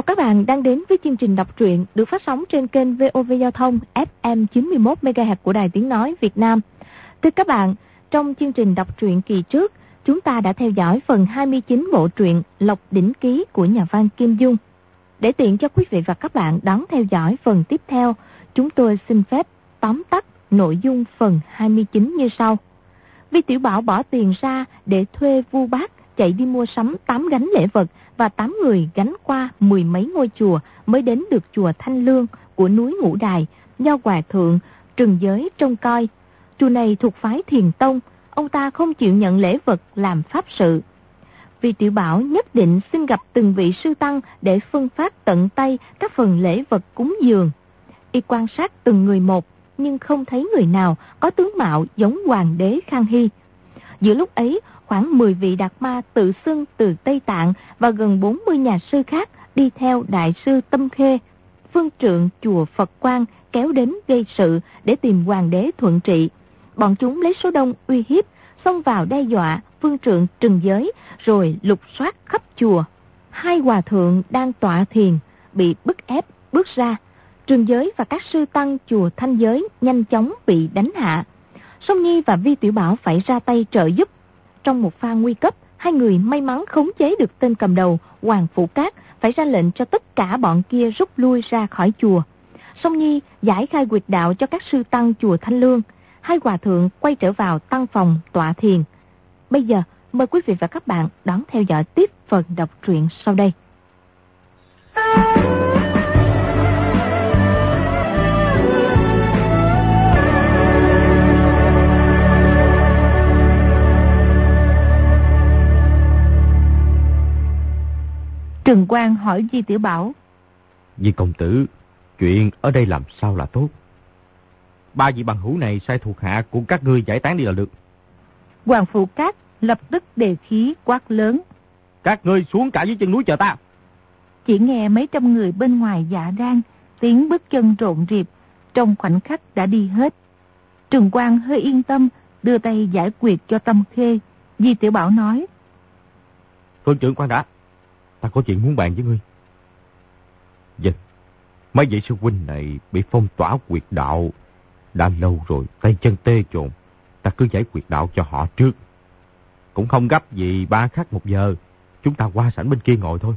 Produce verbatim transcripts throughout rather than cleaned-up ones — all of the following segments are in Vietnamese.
chào các bạn đang đến với chương trình đọc truyện được phát sóng trên kênh vê o vê Giao thông ép em chín mươi mốt mê ga héc của Đài Tiếng Nói Việt Nam. Thưa các bạn, trong chương trình đọc truyện kỳ trước, chúng ta đã theo dõi phần hai mươi chín bộ truyện Lộc Đỉnh Ký của nhà văn Kim Dung. Để tiện cho quý vị và các bạn đón theo dõi phần tiếp theo, chúng tôi xin phép tóm tắt nội dung phần hai mươi chín như sau. Vi Tiểu Bảo bỏ tiền ra để thuê Vu Bác chạy đi mua sắm tám gánh lễ vật và tám người gánh qua mười mấy ngôi chùa mới đến được chùa Thanh Lương của núi Ngũ Đài do Hòa Thượng Trừng Giới trông coi. Chùa này thuộc phái Thiền Tông, ông ta không chịu nhận lễ vật làm pháp sự. Vi Tiểu Bảo nhất định xin gặp từng vị sư tăng để phân phát tận tay các phần lễ vật cúng dường. Y quan sát từng người một, nhưng không thấy người nào có tướng mạo giống Hoàng đế Khang Hy. Giữa lúc ấy, khoảng mười vị đạt ma tự xưng từ Tây Tạng và gần bốn mươi nhà sư khác đi theo đại sư Tâm Khê, phương trượng chùa Phật Quang kéo đến gây sự để tìm Hoàng đế thuận trị. Bọn chúng lấy số đông uy hiếp, xông vào đe dọa phương trượng Trừng Giới rồi lục soát khắp chùa. Hai hòa thượng đang tọa thiền bị bức ép bước ra. Trừng Giới và các sư tăng chùa Thanh Giới nhanh chóng bị đánh hạ. Song Nhi và Vi Tiểu Bảo phải ra tay trợ giúp. Trong một pha nguy cấp, hai người may mắn khống chế được tên cầm đầu Hoàng Phủ Cát, phải ra lệnh cho tất cả bọn kia rút lui ra khỏi chùa. Song Nhi giải khai quyệt đạo cho các sư tăng chùa Thanh Lương. Hai hòa thượng quay trở vào tăng phòng tọa thiền. Bây giờ mời quý vị và các bạn đón theo dõi tiếp phần đọc truyện sau đây. Trừng Quang hỏi Vi Tiểu Bảo: Vì công tử, chuyện ở đây làm sao là tốt? Ba vị bằng hữu này sai thuộc hạ của các ngươi giải tán đi là được. Hoàng Phủ Cát lập tức đề khí quát lớn: Các ngươi xuống cả dưới chân núi chờ ta. Chỉ nghe mấy trăm người bên ngoài dạ rang, tiếng bước chân rộn rịp, trong khoảnh khắc đã đi hết. Trừng Quang hơi yên tâm, đưa tay giải quyết cho Tâm Khê. Vi Tiểu Bảo nói: Phương trưởng quan đã, ta có chuyện muốn bàn với ngươi. Vâng, mấy vị sư huynh này bị phong tỏa quyệt đạo đã lâu rồi, tay chân tê chồn. Ta cứ giải quyệt đạo cho họ trước. Cũng không gấp gì ba khắc một giờ, chúng ta qua sảnh bên kia ngồi thôi.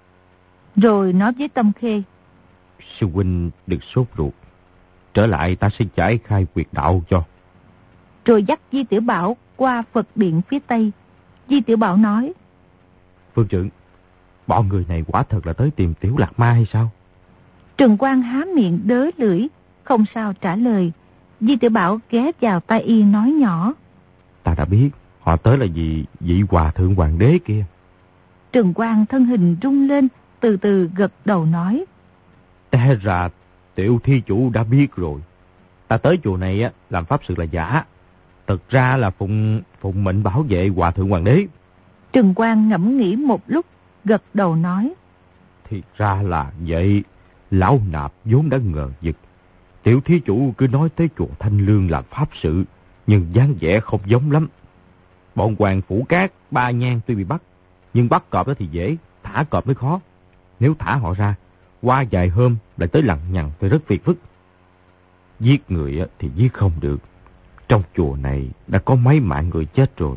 Rồi nói với Tâm Khê: Sư huynh đừng sốt ruột, trở lại ta sẽ giải khai quyệt đạo cho. Rồi dắt Vi Tiểu Bảo qua Phật điện phía tây. Vi Tiểu Bảo nói: Phương trưởng, bọn người này quả thật là tới tìm Tiểu Lạc Ma hay sao? Trừng Quang há miệng đớ lưỡi, không sao trả lời. Vi Tiểu Bảo ghé vào tai y nói nhỏ: Ta đã biết, họ tới là vì vị hòa thượng hoàng đế kia. Trừng Quang thân hình rung lên, từ từ gật đầu nói: Té ra tiểu thi chủ đã biết rồi. Ta tới chùa này á làm pháp sự là giả, thực ra là phụng phụng mệnh bảo vệ hòa thượng hoàng đế. Trừng Quang ngẫm nghĩ một lúc, gật đầu nói: Thì ra là vậy. Lão nạp vốn đã ngờ vực. Tiểu thí chủ cứ nói tới chùa Thanh Lương làm pháp sự, nhưng dáng vẻ không giống lắm. Bọn Hoàng Phủ Cát, Ba Nhan tuy bị bắt, nhưng bắt cọp đó thì dễ, thả cọp mới khó. Nếu thả họ ra, qua vài hôm lại tới lằng nhằng thì rất phiền phức. Giết người thì giết không được. Trong chùa này đã có mấy mạng người chết rồi.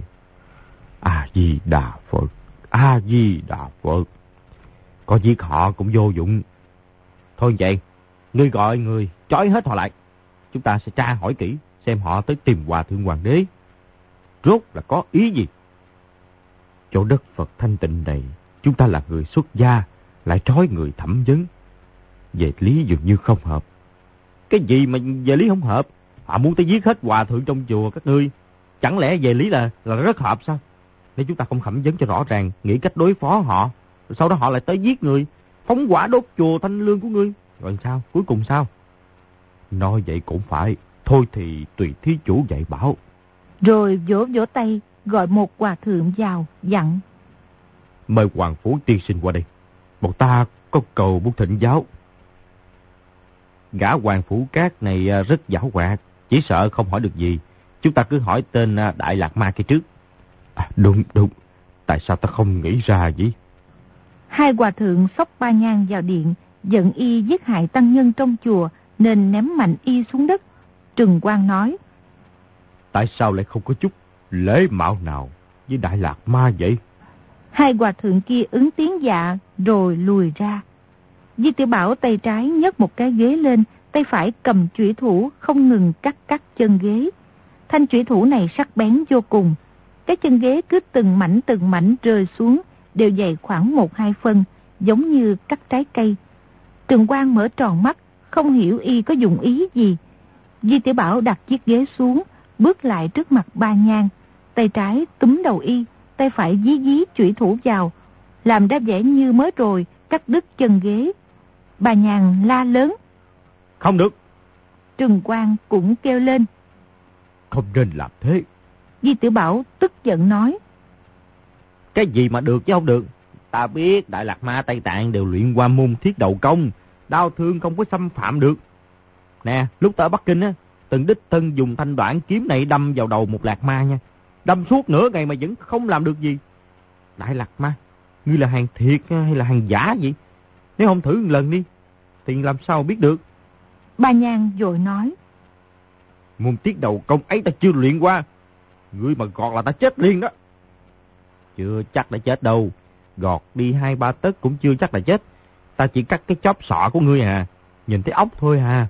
A-di-đà Phật, A-di-đà Phật. Có giết họ cũng vô dụng. Thôi vậy, ngươi gọi người trói hết họ lại. Chúng ta sẽ tra hỏi kỹ xem họ tới tìm hòa thượng hoàng đế rốt là có ý gì. Chỗ đất Phật thanh tịnh này, chúng ta là người xuất gia, lại trói người thẩm vấn. Về lý dường như không hợp. Cái gì mà về lý không hợp? Họ muốn tới giết hết hòa thượng trong chùa các ngươi. Chẳng lẽ về lý là là rất hợp sao? Nếu chúng ta không thẩm vấn cho rõ ràng, nghĩ cách đối phó họ, sau đó họ lại tới giết người, phóng hỏa đốt chùa Thanh Lương của ngươi, rồi sao? Cuối cùng sao? Nói vậy cũng phải. Thôi thì tùy thí chủ dạy bảo. Rồi vỗ vỗ tay, gọi một hòa thượng vào, dặn: Mời Hoàng Phủ tiên sinh qua đây. Bọn ta có cầu muốn thỉnh giáo. Gã Hoàng Phủ Cát này rất giảo hoạt, chỉ sợ không hỏi được gì. Chúng ta cứ hỏi tên Đại Lạc Ma kia trước. À, đúng, đúng. Tại sao ta không nghĩ ra vậy? Hai hòa thượng xốc Ba Nhang vào điện, giận y giết hại tăng nhân trong chùa nên ném mạnh y xuống đất. Trừng Quang nói: Tại sao lại không có chút lễ mạo nào với Đại Lạc Ma vậy? Hai hòa thượng kia ứng tiếng dạ rồi lùi ra. Di Tiểu Bảo tay trái nhấc một cái ghế lên, tay phải cầm chủy thủ không ngừng cắt cắt chân ghế. Thanh chủy thủ này sắc bén vô cùng. Cái chân ghế cứ từng mảnh từng mảnh rơi xuống, đều dày khoảng một hai phân, giống như cắt trái cây. Trừng Quang mở tròn mắt, không hiểu y có dụng ý gì. Di Tiểu Bảo đặt chiếc ghế xuống, bước lại trước mặt Ba Nhang, tay trái túm đầu y, tay phải dí dí chủy thủ vào, làm ra vẻ như mới rồi cắt đứt chân ghế. Ba Nhang la lớn: Không được! Trừng Quang cũng kêu lên: Không nên làm thế! Di Tiểu Bảo tức giận nói: Cái gì mà được chứ không được? Ta biết Đại Lạc Ma Tây Tạng đều luyện qua môn thiết đầu công, đao thương không có xâm phạm được. Nè, lúc ta ở Bắc Kinh á, từng đích thân dùng thanh đoạn kiếm này đâm vào đầu một Lạc Ma nha. Đâm suốt nửa ngày mà vẫn không làm được gì. Đại Lạc Ma, ngươi là hàng thiệt hay là hàng giả vậy? Nếu không thử một lần đi, thì làm sao biết được? Ba Nhang vội nói: Môn tiết đầu công ấy ta chưa luyện qua. Ngươi mà gọt là ta chết liền đó. Chưa chắc đã chết đâu. Gọt đi hai ba tấc cũng chưa chắc là chết. Ta chỉ cắt cái chóp sọ của ngươi à. Nhìn thấy ốc thôi à.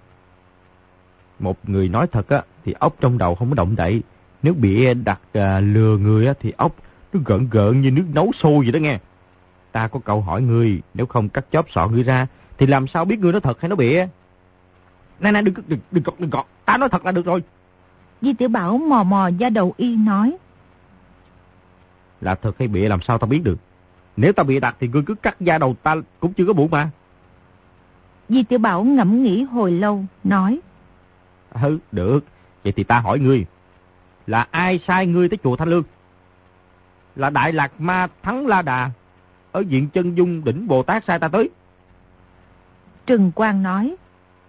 Một người nói thật á, thì ốc trong đầu không có động đậy. Nếu bị đặt à, lừa người á, thì ốc nó gợn gợn như nước nấu sôi vậy đó nghe. Ta có câu hỏi ngươi, nếu không cắt chóp sọ ngươi ra, thì làm sao biết ngươi nói thật hay nói bịa? Nè nè, đừng, đừng, đừng gọt, đừng gọt. Ta nói thật là được rồi. Di Tiểu Bảo mò mò da đầu y nói: Là thật hay bịa làm sao ta biết được? Nếu ta bịa đặt thì ngươi cứ cắt da đầu ta cũng chưa có buồn mà. Di Tiểu Bảo ngẫm nghĩ hồi lâu, nói: Ừ, được. Vậy thì ta hỏi ngươi, là ai sai ngươi tới chùa Thanh Lương? Là Đại Lạc Ma Thắng La Đà ở viện Chân Dung đỉnh Bồ Tát sai ta tới. Trừng Quang nói: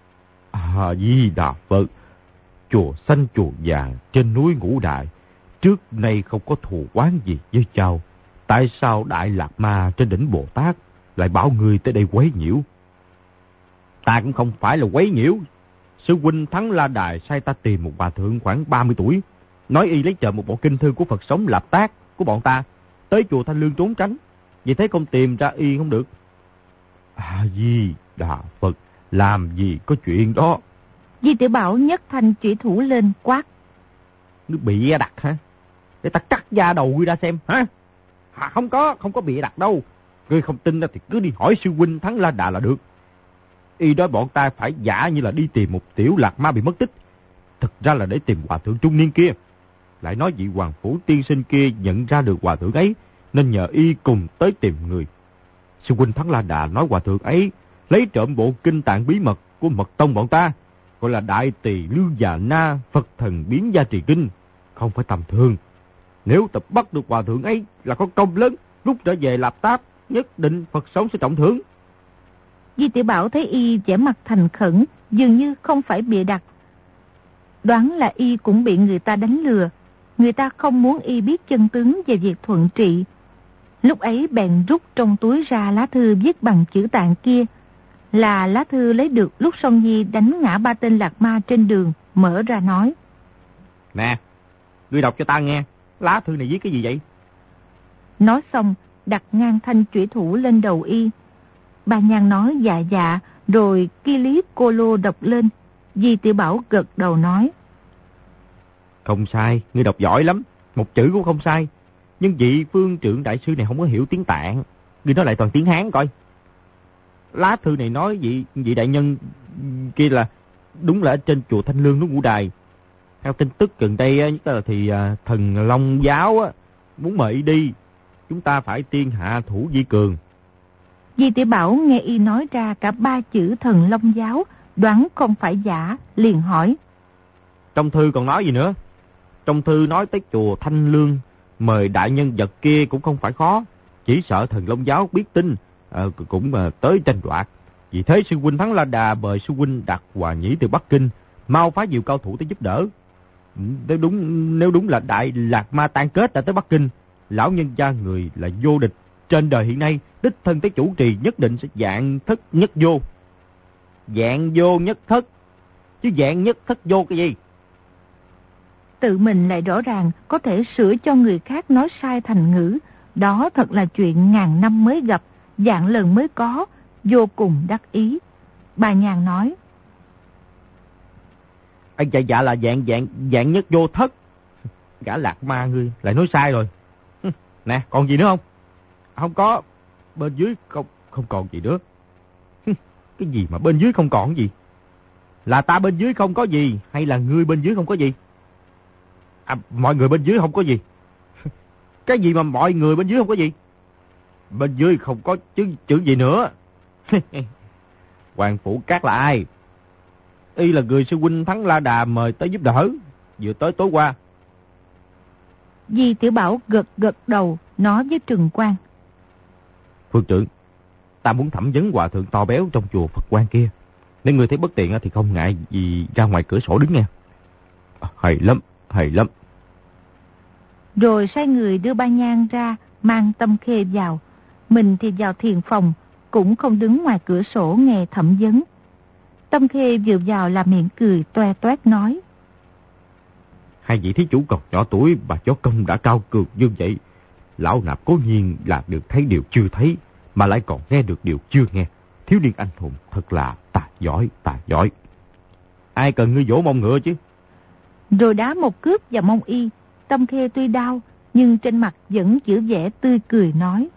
À Di Đà Phật, chùa xanh chùa vàng trên núi Ngũ Đại trước nay không có thù oán gì với cháu. Tại sao Đại Lạc Ma trên đỉnh Bồ Tát lại bảo ngươi tới đây quấy nhiễu? Ta cũng không phải là quấy nhiễu. Sư huynh Thắng La Đà sai ta tìm một bà thượng khoảng ba mươi tuổi, nói y lấy chờ một bộ kinh thư của Phật sống Lạp Tác của bọn ta tới chùa Thanh Lương trốn tránh. Vì thế không tìm ra y không được. À Di Đà Phật, làm gì có chuyện đó. Di Tiểu Bảo nhấc thanh chủy thủ lên quát: Ngươi bị đặt hả? Để ta cắt da đầu ngươi ra xem hả? À, không có, không có bị đặt đâu. Ngươi không tin thì cứ đi hỏi sư huynh Thắng La Đà là được. Y nói bọn ta phải giả như là đi tìm một tiểu Lạc Ma bị mất tích. Thực ra là để tìm hòa thượng trung niên kia. Lại nói vị hoàng phủ tiên sinh kia nhận ra được hòa thượng ấy, nên nhờ y cùng tới tìm người. Sư huynh Thắng La Đà nói hòa thượng ấy lấy trộm bộ kinh tạng bí mật của mật tông bọn ta, gọi là Đại Tỳ Lưu Già Na Phật Thần Biến Gia Trì Kinh, không phải tầm thường. Nếu tập bắt được hòa thượng ấy là có công lớn, lúc trở về Lạp Tác nhất định Phật sống sẽ trọng thưởng. Di Tiểu Bảo thấy y vẻ mặt thành khẩn, dường như không phải bịa đặt. Đoán là y cũng bị người ta đánh lừa. Người ta không muốn y biết chân tướng về việc thuận trị. Lúc ấy bèn rút trong túi ra lá thư viết bằng chữ Tạng kia, là lá thư lấy được lúc Song Nhi đánh ngã ba tên Lạc Ma trên đường, mở ra nói: Nè, ngươi đọc cho ta nghe, lá thư này viết cái gì vậy? Nói xong, đặt ngang thanh chủy thủ lên đầu y. Ba Nhang nói dạ dạ, rồi Ki Lý Cô Lô đọc lên. Di Tiểu Bảo gật đầu nói: Không sai, ngươi đọc giỏi lắm, một chữ cũng không sai. Nhưng vị phương trượng đại sư này không có hiểu tiếng Tạng, ngươi nói lại toàn tiếng Hán coi. Lá thư này nói vị, vị đại nhân kia là đúng là ở trên chùa Thanh Lương núi Ngũ Đài. Theo tin tức gần đây nhất là thì thần Long giáo á, muốn mời y đi, chúng ta phải tiên hạ thủ vi cường. Di Tiểu Bảo nghe y nói ra cả ba chữ thần Long giáo, đoán không phải giả, liền hỏi: Trong thư còn nói gì nữa? Trong thư nói tới chùa Thanh Lương mời đại nhân vật kia cũng không phải khó, chỉ sợ thần Long giáo biết tin à, cũng à, tới tranh đoạt. Vì thế sư huynh Thắng La Đà mời sư huynh Đạt Hòa Nhĩ từ Bắc Kinh mau phái nhiều cao thủ tới giúp đỡ. Nếu đúng nếu đúng là Đại Lạc Ma tan kết đã tới Bắc Kinh, lão nhân gia người là vô địch, trên đời hiện nay, đích thân tới chủ trì nhất định sẽ dạng thất nhất vô. Dạng vô nhất thất, chứ dạng nhất thất vô cái gì? Tự mình lại rõ ràng có thể sửa cho người khác nói sai thành ngữ. Đó thật là chuyện ngàn năm mới gặp, dạng lần mới có, vô cùng đắc ý. Bà nhàn nói. Anh dạ dạ là dạng dạng dạng nhất vô thất. Gã lạc ma ngươi lại nói sai rồi. Nè, còn gì nữa không? Không có. Bên dưới không không còn gì nữa. Cái gì mà bên dưới không còn gì? Là ta bên dưới không có gì, hay là ngươi bên dưới không có gì? À, mọi người bên dưới không có gì. Cái gì mà mọi người bên dưới không có gì? Bên dưới không có chữ, chữ gì nữa. Hoàng Phủ Cát là ai? Y là người sư huynh Thắng La Đà mời tới giúp đỡ, vừa tới tối qua. Di Tiểu Bảo gật gật đầu, nói với Trừng Quang. Phương trưởng, ta muốn thẩm vấn hòa thượng to béo trong chùa Phật Quang kia. Nếu người thấy bất tiện thì không ngại gì ra ngoài cửa sổ đứng nghe. À, hay lắm, hay lắm. Rồi sai người đưa Ba Nhan ra, mang Tâm Khê vào. Mình thì vào thiền phòng, cũng không đứng ngoài cửa sổ nghe thẩm vấn. Tâm Khê vừa vào là miệng cười toe toét nói. Hai vị thí chủ còn nhỏ tuổi mà chó công đã cao cường như vậy. Lão nạp cố nhiên là được thấy điều chưa thấy, mà lại còn nghe được điều chưa nghe. Thiếu niên anh hùng thật là tài giỏi, tài giỏi. Ai cần ngươi vỗ mông ngựa chứ? Rồi đá một cước vào mông y. Tâm Khê tuy đau, nhưng trên mặt vẫn giữ vẻ tươi cười nói.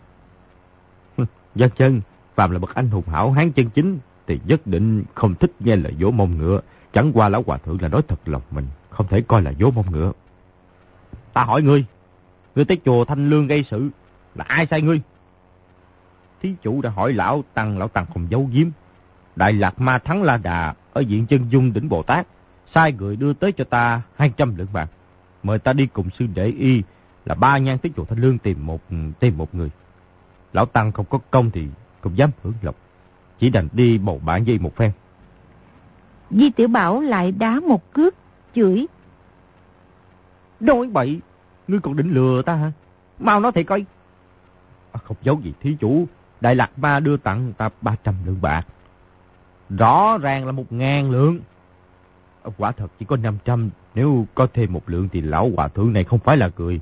Dân chân, phàm là bậc anh hùng hảo hán chân chính, thì nhất định không thích nghe lời vỗ mông ngựa. Chẳng qua lão hòa thượng là nói thật lòng mình, không thể coi là vỗ mông ngựa. Ta hỏi ngươi, ngươi tới chùa Thanh Lương gây sự, là ai sai ngươi? Thí chủ đã hỏi lão tăng, lão tăng không giấu giếm. Đại Lạc Ma Thắng La Đà ở viện Chân Dung đỉnh Bồ Tát, sai người đưa tới cho ta hai trăm lượng bạc, mời ta đi cùng sư đệ y là Ba Nhan tới chùa Thanh Lương tìm một tìm một người. Lão tăng không có công thì không dám hưởng lộc, chỉ đành đi bầu bạn với một phen. Di Tiểu Bảo lại đá một cước, chửi. Nói bậy, ngươi còn định lừa ta hả? Mau nói thiệt coi. À, không giấu gì thí chủ, Đại Lạc Ma đưa tặng ta ba trăm lượng bạc. Rõ ràng là một ngàn lượng. À, quả thật chỉ có năm trăm, nếu có thêm một lượng thì lão hòa thượng này không phải là cười.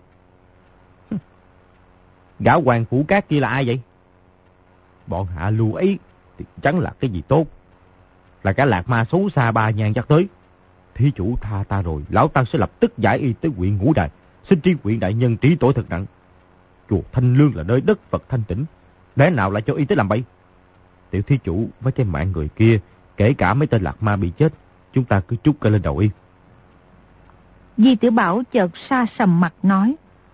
Gã Hoàng Phủ Cát kia là ai vậy? Bọn hạ lưu ấy thì chẳng là cái gì tốt. Là cả Lạc Ma xấu xa Ba Nhan chắc tới. Thí chủ tha ta rồi, lão tăng sẽ lập tức giải y tới huyện Ngũ Đài, xin tri huyện đại nhân trí tội thật nặng. Chùa Thanh Lương là nơi đất Phật thanh tĩnh, lẽ nào lại cho y tới làm bậy? Tiểu thí chủ với cái mạng người kia, kể cả mấy tên Lạc Ma bị chết, chúng ta cứ trút cái lên đầu y. Di Tiểu Bảo chợt sa sầm mặt nói.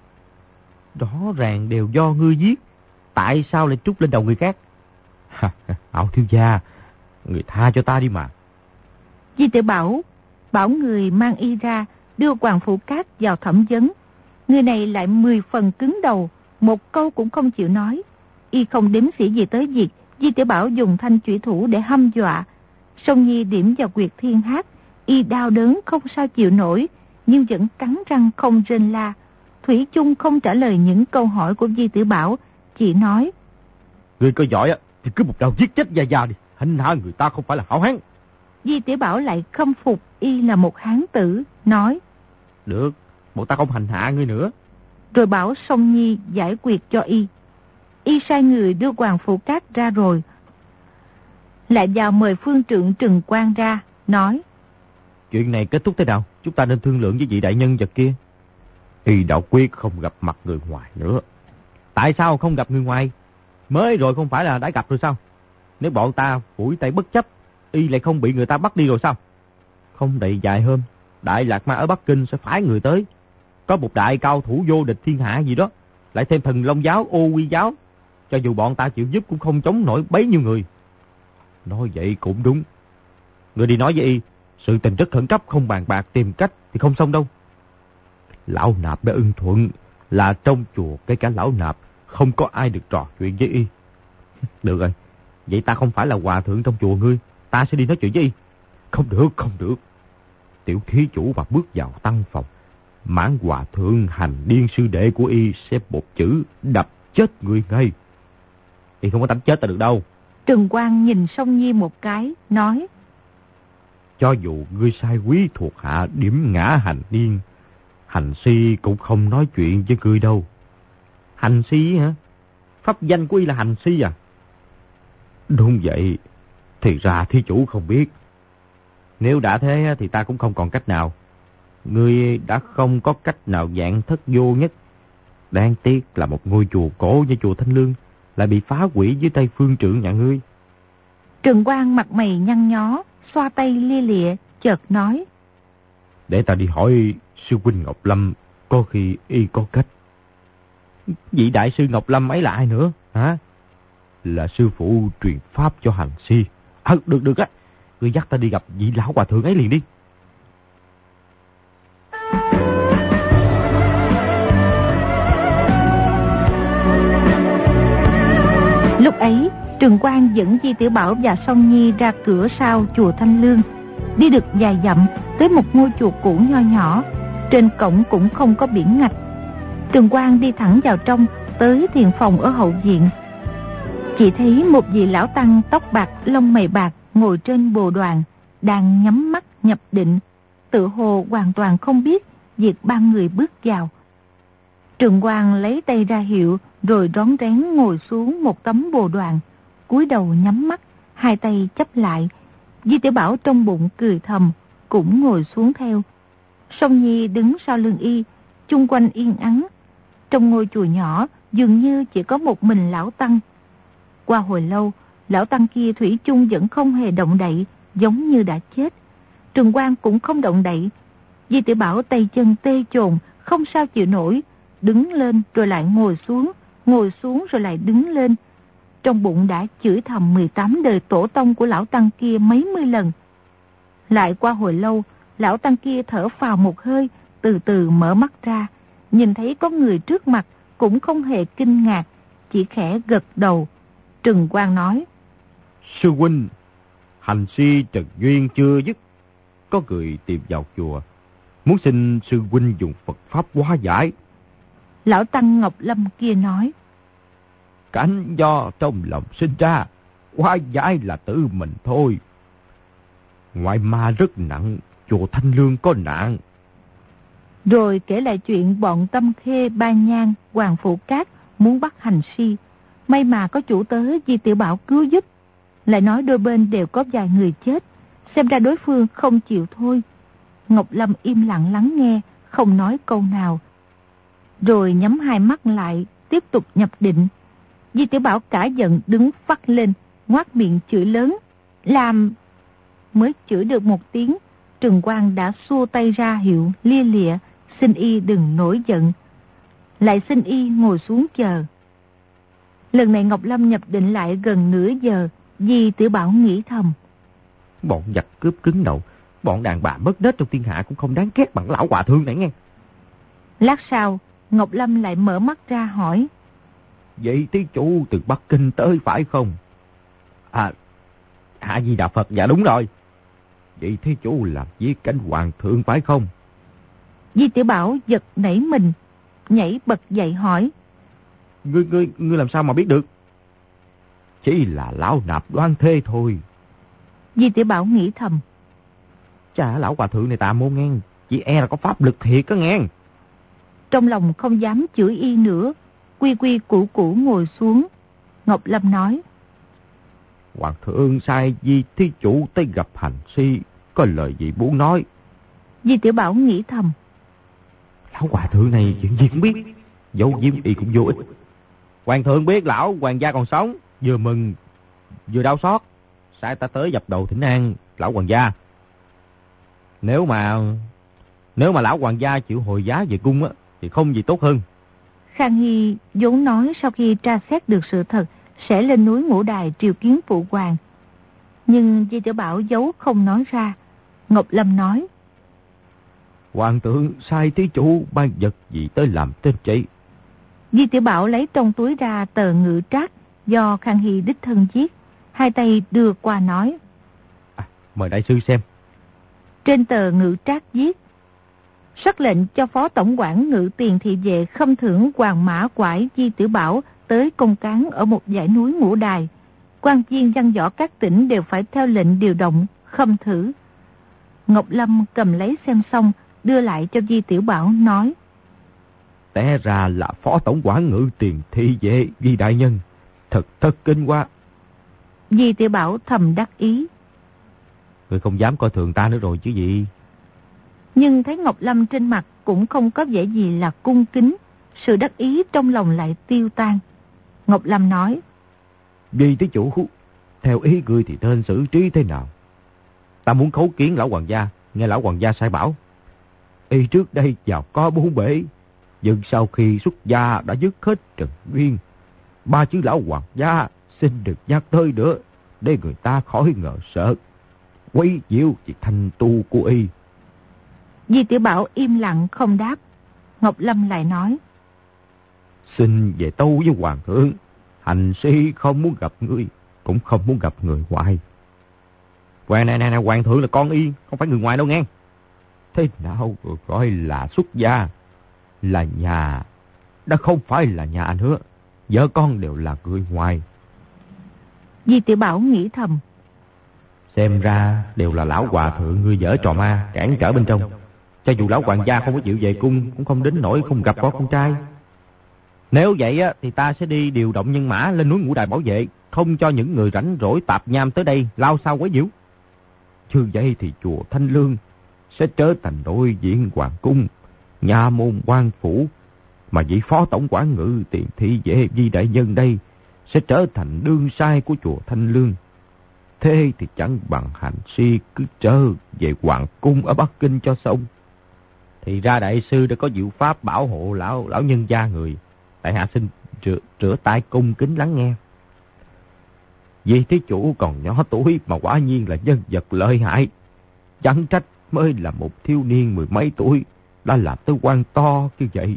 Rõ ràng đều do ngươi giết, tại sao lại trút lên đầu người khác? Ảo thiếu gia, người tha cho ta đi mà. Di Tiểu Bảo bảo người mang y ra, đưa Hoàng Phủ Cát vào thẩm vấn. Người này lại mười phần cứng đầu, một câu cũng không chịu nói. Y không đếm xỉa gì tới việc Di Tiểu Bảo dùng thanh chủy thủ để hăm dọa. Song Nhi điểm vào quyệt thiên hát, y đau đớn không sao chịu nổi, nhưng vẫn cắn răng không rên la. Thủy chung không trả lời những câu hỏi của Di Tiểu Bảo, chỉ nói. Người có giỏi á thì cứ một đầu giết chết già già đi, hành hạ người ta không phải là hảo hán. Di Tiểu Bảo lại khâm phục y là một hán tử, nói. Được, bộ ta không hành hạ ngươi nữa. Rồi bảo Song Nhi giải quyết cho y. Y sai người đưa Hoàng Phủ Cát ra rồi. Lại vào mời phương trượng Trừng Quang ra, nói. Chuyện này kết thúc thế nào? Chúng ta nên thương lượng với vị đại nhân vật kia. Y đạo quyết không gặp mặt người ngoài nữa. Tại sao không gặp người ngoài? Mới rồi không phải là đã gặp rồi sao? Nếu bọn ta phủi tay bất chấp, y lại không bị người ta bắt đi rồi sao? Không đầy vài hôm, Đại Lạc Ma ở Bắc Kinh sẽ phái người tới. Có một đại cao thủ vô địch thiên hạ gì đó, lại thêm Thần Long giáo, Ô Quy giáo. Cho dù bọn ta chịu giúp cũng không chống nổi bấy nhiêu người. Nói vậy cũng đúng. Người đi nói với y, sự tình rất khẩn cấp, không bàn bạc tìm cách thì không xong đâu. Lão Nạp đã ưng thuận là trong chùa kể cả lão Nạp không có ai được trò chuyện với y. Được rồi, vậy ta không phải là hòa thượng trong chùa ngươi, ta sẽ đi nói chuyện với y. Không được, không được. Tiểu thí chủ mà bước vào tăng phòng, Mãn hòa thượng hành điên sư đệ của y sẽ một chữ đập chết người ngay. Y không có đánh chết ta được đâu. Trừng Quang nhìn Song Nhi một cái, nói: Cho dù ngươi sai quý thuộc hạ điểm ngã hành niên, hành si cũng không nói chuyện với ngươi đâu. Hành si hả? Pháp danh của y là hành si à? Đúng vậy. Thì ra thí chủ không biết. Nếu đã thế thì ta cũng không còn cách nào. Ngươi đã không có cách nào dạng thất vô nhất. Đáng tiếc là một ngôi chùa cổ như chùa Thanh Lương lại bị phá hủy dưới tay phương trưởng nhà ngươi. Trừng Quang mặt mày nhăn nhó, xoa tay lia lịa, chợt nói: Để ta đi hỏi sư huynh Ngọc Lâm, có khi y có cách. Vị đại sư Ngọc Lâm ấy là ai nữa, hả? Là sư phụ truyền pháp cho hành si. À, được được á, ngươi dắt ta đi gặp vị lão hòa thượng ấy liền đi. Lúc ấy, Trừng Quang dẫn Di Tiểu Bảo và Song Nhi ra cửa sau chùa Thanh Lương. Đi được vài dặm tới một ngôi chùa cũ nho nhỏ, trên cổng cũng không có biển ngạch. Trừng Quang đi thẳng vào trong, tới thiền phòng ở hậu viện. Chỉ thấy một vị lão tăng tóc bạc lông mày bạc ngồi trên bồ đoàn, đang nhắm mắt nhập định, tự hồ hoàn toàn không biết việc ba người bước vào. Trừng Quang lấy tay ra hiệu, rồi rón rén ngồi xuống một tấm bồ đoàn, cúi đầu nhắm mắt, hai tay chắp lại. Di Tiểu Bảo trong bụng cười thầm, cũng ngồi xuống theo. Song Nhi đứng sau lưng y, chung quanh yên ắng. Trong ngôi chùa nhỏ dường như chỉ có một mình lão tăng. Qua hồi lâu, lão tăng kia thủy chung vẫn không hề động đậy, giống như đã chết. Trừng Quang cũng không động đậy. Di Tiểu Bảo tay chân tê chồn, không sao chịu nổi, đứng lên rồi lại ngồi xuống, ngồi xuống rồi lại đứng lên. Trong bụng đã chửi thầm mười tám đời tổ tông của lão tăng kia mấy mươi lần. Lại qua hồi lâu, lão tăng kia thở phào một hơi, từ từ mở mắt ra, nhìn thấy có người trước mặt, cũng không hề kinh ngạc, chỉ khẽ gật đầu. Trừng Quang nói: Sư huynh, hành si trần duyên chưa dứt, có người tìm vào chùa, muốn xin sư huynh dùng Phật pháp hóa giải. Lão tăng Ngọc Lâm kia nói: Cảnh do trong lòng sinh ra, hóa giải là tự mình thôi. Ngoại ma rất nặng, chùa Thanh Lương có nạn. Rồi kể lại chuyện bọn Tâm Khê, Ba Nhan, Hoàng Phụ Cát muốn bắt hành si. May mà có chủ tớ Di Tiểu Bảo cứu giúp. Lại nói đôi bên đều có vài người chết, xem ra đối phương không chịu thôi. Ngọc Lâm im lặng lắng nghe, không nói câu nào. Rồi nhắm hai mắt lại, tiếp tục nhập định. Di Tiểu Bảo cả giận đứng phắt lên, ngoác miệng chửi lớn, làm... Mới chửi được một tiếng, Trừng Quang đã xua tay ra hiệu lia lịa, xin y đừng nổi giận. Lại xin y ngồi xuống chờ. Lần này Ngọc Lâm nhập định lại gần nửa giờ, Di Tiểu Bảo nghĩ thầm: Bọn giặc cướp cứng đầu, bọn đàn bà mất nết trong thiên hạ cũng không đáng ghét bằng lão hòa thượng này nghe. Lát sau, Ngọc Lâm lại mở mắt ra hỏi: Vậy thí chủ từ Bắc Kinh tới phải không? À, Hạ Di Đà Phật, dạ đúng rồi. Vậy thí chủ làm việc cánh hoàng thượng phải không? Di Tiểu Bảo giật nảy mình, nhảy bật dậy hỏi: Ngươi, ngươi, ngươi làm sao mà biết được? Chỉ là lão nạp đoan thê thôi. Di Tiểu Bảo nghĩ thầm: Chà, lão hòa thượng này tà môn ngang, chỉ e là có pháp lực thiệt đó ngang. Trong lòng không dám chửi y nữa, quy quy củ củ ngồi xuống. Ngọc Lâm nói: Hoàng thượng sai Di thí chủ tới gặp hành si, có lời gì muốn nói? Di Tiểu Bảo nghĩ thầm: Lão hòa thượng này chuyện gì cũng biết, giấu giếm y cũng vô ích. Hoàng thượng biết lão hoàng gia còn sống, vừa mừng vừa đau xót, sai ta tới dập đầu thỉnh an lão hoàng gia. Nếu mà nếu mà lão hoàng gia chịu hồi giá về cung á, thì không gì tốt hơn. Khang Hy vốn nói sau khi tra xét được sự thật sẽ lên núi Ngũ Đài triều kiến phụ hoàng, nhưng Di Tiểu Bảo giấu không nói ra. Ngọc Lâm nói: Hoàng thượng sai thí chủ ban vật gì tới làm tên chạy. Di Tiểu Bảo lấy trong túi ra tờ ngự trác do Khang Hy đích thân viết, hai tay đưa qua nói: À, mời đại sư xem. Trên tờ ngự trác viết: sắc lệnh cho phó tổng quản ngự tiền thị vệ khâm thưởng Hoàng Mã Quải Di Tiểu Bảo tới công cán ở một dãy núi Ngũ Đài. Quan viên văn võ các tỉnh đều phải theo lệnh điều động, khâm thử. Ngọc Lâm cầm lấy xem xong, đưa lại cho Di Tiểu Bảo nói: Té ra là phó tổng quản ngự tiền thị vệ Di đại nhân, thật thất kinh quá. Di Tiểu Bảo thầm đắc ý. Người không dám coi thường ta nữa rồi chứ gì. Nhưng thấy Ngọc Lâm trên mặt cũng không có vẻ gì là cung kính, sự đắc ý trong lòng lại tiêu tan. Ngọc Lâm nói: Di thí chủ, theo ý ngươi thì nên xử trí thế nào? Ta muốn khấu kiến lão hoàng gia, nghe lão hoàng gia sai bảo. Y trước đây vào có bốn bể, nhưng sau khi xuất gia đã dứt hết trần duyên. Ba chữ lão hoàng gia xin được nhắc tới nữa, để người ta khỏi ngờ sợ, quấy nhiễu việc thanh tu của y. Di Tiểu Bảo im lặng không đáp. Ngọc Lâm lại nói: Xin về tâu với hoàng thượng, hành si không muốn gặp ngươi, cũng không muốn gặp người ngoài. Hoàng này, này, này, hoàng thượng là con y, không phải người ngoài đâu nghe. Thế nào gọi là xuất gia? Là nhà, đã không phải là nhà nữa. Vợ con đều là người ngoài. Di Tiểu Bảo nghĩ thầm: Xem ra đều là lão hòa thượng ngươi dở trò ma, cản trở bên trong. Cho dù lão hoàng gia không có chịu về cung, cũng không đến nỗi không gặp có con trai. Nếu vậy á, thì ta sẽ đi điều động nhân mã lên núi Ngũ Đài bảo vệ, không cho những người rảnh rỗi tạp nham tới đây lao sao quấy nhiễu. Như vậy thì chùa Thanh Lương sẽ trở thành đối diện hoàng cung, nhà môn quan phủ, mà vị phó tổng quản ngự tiền thị vệ Di đại nhân đây sẽ trở thành đương sai của chùa Thanh Lương. Thế thì chẳng bằng hành si cứ trở về hoàng cung ở Bắc Kinh cho xong. Thì ra đại sư đã có diệu pháp bảo hộ lão lão nhân gia người. Tại hạ xin rửa, rửa tay cung kính lắng nghe. Vì thí chủ còn nhỏ tuổi mà quả nhiên là nhân vật lợi hại. Chẳng trách mới là một thiếu niên mười mấy tuổi đã làm tới quan to như vậy.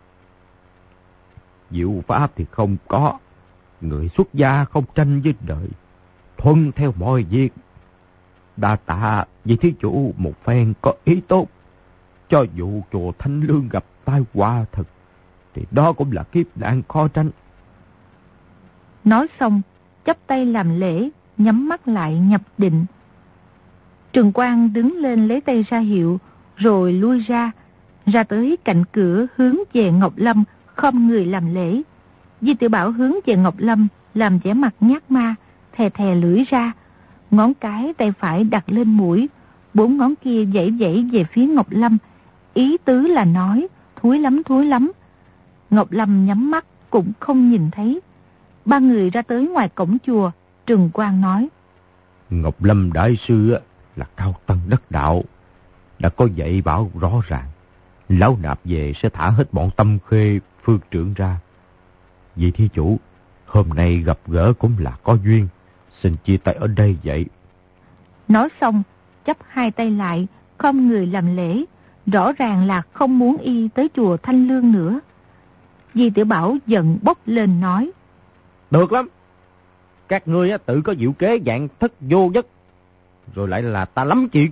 Diệu pháp thì không có. Người xuất gia không tranh với đời, thuận theo mọi việc. Đa tạ vì thí chủ một phen có ý tốt. Cho dù chùa Thanh Lương gặp tai họa thật, thì đó cũng là kiếp nạn khó tránh. Nói xong, chắp tay làm lễ, nhắm mắt lại nhập định. Trường Quang đứng lên lấy tay ra hiệu, rồi lui ra, ra tới cạnh cửa hướng về Ngọc Lâm, khom người làm lễ. Di Tiểu Bảo hướng về Ngọc Lâm, làm vẻ mặt nhát ma, thè thè lưỡi ra, ngón cái tay phải đặt lên mũi, bốn ngón kia giãy giãy về phía Ngọc Lâm, ý tứ là nói: thúi lắm thúi lắm. Ngọc Lâm nhắm mắt cũng không nhìn thấy. Ba người ra tới ngoài cổng chùa. Trừng Quang nói: Ngọc Lâm đại sư là cao tăng đắc đạo, đã có dạy bảo rõ ràng, lão nạp về sẽ thả hết bọn Tâm Khê phương trưởng ra. Vì thí chủ, hôm nay gặp gỡ cũng là có duyên, xin chia tay ở đây vậy. Nói xong, chắp hai tay lại, khom người làm lễ, rõ ràng là không muốn y tới chùa Thanh Lương nữa. Di Tiểu Bảo giận bốc lên nói: Được lắm, các ngươi á, tự có diệu kế dạng thất vô giấc, rồi lại là ta lắm chuyện.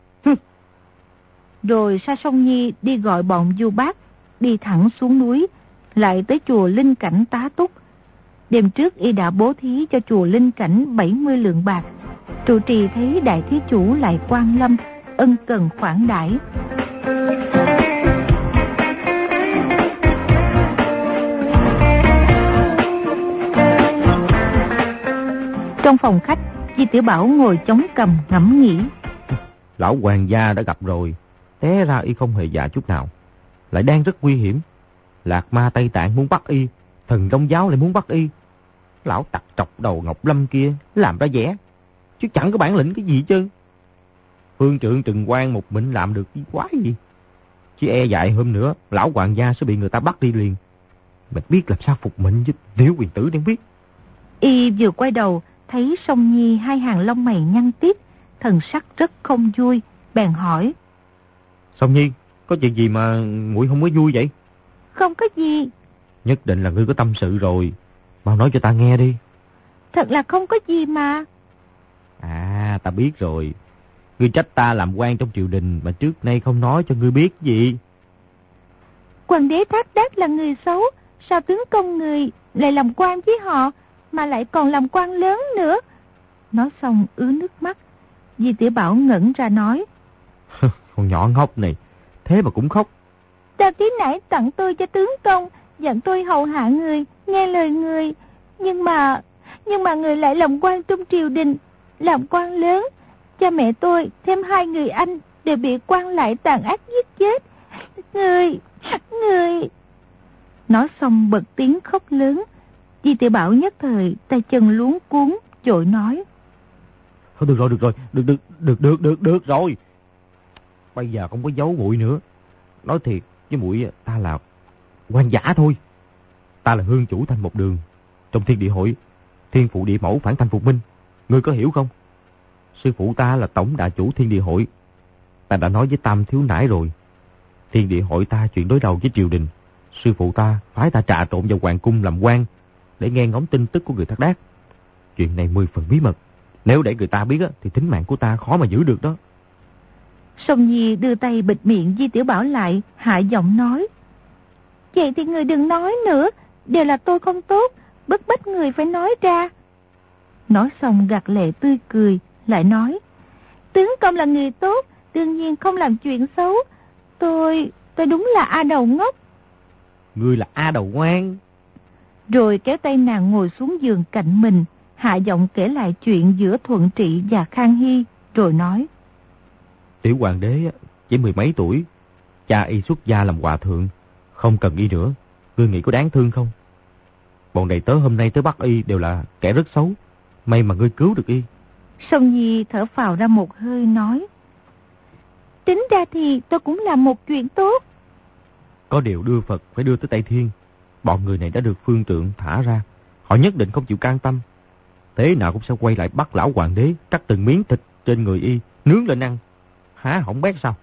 Rồi Sa Song Nhi đi gọi bọn du bác, đi thẳng xuống núi, lại tới chùa Linh Cảnh tá túc. Đêm trước y đã bố thí cho chùa Linh Cảnh bảy mươi lượng bạc. Trụ trì thấy đại thí chủ lại quan lâm, ân cần khoản đãi. Trong phòng khách, Di Tiểu Bảo ngồi chống cằm ngẫm nghĩ. Lão hoàng gia đã gặp rồi, té ra y không hề dạ chút nào, lại đang rất nguy hiểm. Lạc ma Tây Tạng muốn bắt y, thần Đông giáo lại muốn bắt y. Lão tặc trọc đầu Ngọc Lâm kia làm ra vẻ, chứ chẳng có bản lĩnh cái gì chứ. Phương trưởng Trừng Quang một mình làm được cái quái gì. Chứ e dại hôm nữa lão hoàng gia sẽ bị người ta bắt đi liền. Mình biết làm sao phục mệnh chứ, Tiểu Quyền tử đang biết. Y vừa quay đầu thấy Song Nhi hai hàng lông mày nhăn tít, thần sắc rất không vui, bèn hỏi: Song Nhi, có chuyện gì mà muội không có vui vậy? Không có gì. Nhất định là ngươi có tâm sự rồi, mau nói cho ta nghe đi. Thật là không có gì mà. À, ta biết rồi. Ngươi trách ta làm quan trong triều đình mà trước nay không nói cho ngươi biết gì. Hoàng đế Thác Đác là người xấu, sao tướng công người lại làm quan với họ, mà lại còn làm quan lớn nữa. Nói xong ứa nước mắt. Di Tiểu Bảo ngẩn ra nói: Con nhỏ ngốc này, thế mà cũng khóc. Ta tí nãy tặng tôi cho tướng công, dặn tôi hầu hạ người, nghe lời người. Nhưng mà, nhưng mà người lại làm quan trong triều đình, làm quan lớn. Cha mẹ tôi thêm hai người anh đều bị quan lại tàn ác giết chết. Người, người... Nói xong bật tiếng khóc lớn. Di Tiểu Bảo nhất thời tay chân luống cuống, vội nói: Thôi được rồi, được rồi, được, được, được, được, được, được rồi. Bây giờ không có giấu muội nữa. Nói thiệt với muội, ta là quan giả thôi. Ta là hương chủ Thanh Một Đường, trong Thiên Địa Hội, Thiên Phụ Địa Mẫu phản Thanh Phục Minh. Ngươi có hiểu không? Sư phụ ta là tổng đà chủ Thiên Địa Hội. Ta đã nói với Tam thiếu nãi rồi. Thiên Địa Hội ta chuyện đối đầu với triều đình. Sư phụ ta phái ta trà trộn vào hoàng cung làm quan để nghe ngóng tin tức của người Thác Đác. Chuyện này mười phần bí mật. Nếu để người ta biết á, thì tính mạng của ta khó mà giữ được đó. Song Nhi đưa tay bịt miệng Di Tiểu Bảo lại, hạ giọng nói: Vậy thì người đừng nói nữa, đều là tôi không tốt, bức bách người phải nói ra. Nói xong gạt lệ tươi cười, lại nói: Tướng công là người tốt, đương nhiên không làm chuyện xấu. Tôi, tôi đúng là A Đầu ngốc. Ngươi là A Đầu ngoan. Rồi kéo tay nàng ngồi xuống giường cạnh mình, hạ giọng kể lại chuyện giữa Thuận Trị và Khang Hy, rồi nói: Tiểu hoàng đế chỉ mười mấy tuổi, cha y xuất gia làm hòa thượng, không cần y nữa. Ngươi nghĩ có đáng thương không? Bọn đầy tớ hôm nay tới bắt y đều là kẻ rất xấu. May mà ngươi cứu được y. Song Nhi thở phào ra một hơi nói: Tính ra thì tôi cũng làm một chuyện tốt. Có điều đưa Phật phải đưa tới Tây Thiên. Bọn người này đã được phương trượng thả ra, họ nhất định không chịu can tâm. Thế nào cũng sẽ quay lại bắt lão hoàng đế, cắt từng miếng thịt trên người y, nướng lên ăn. Há hỏng bét sao?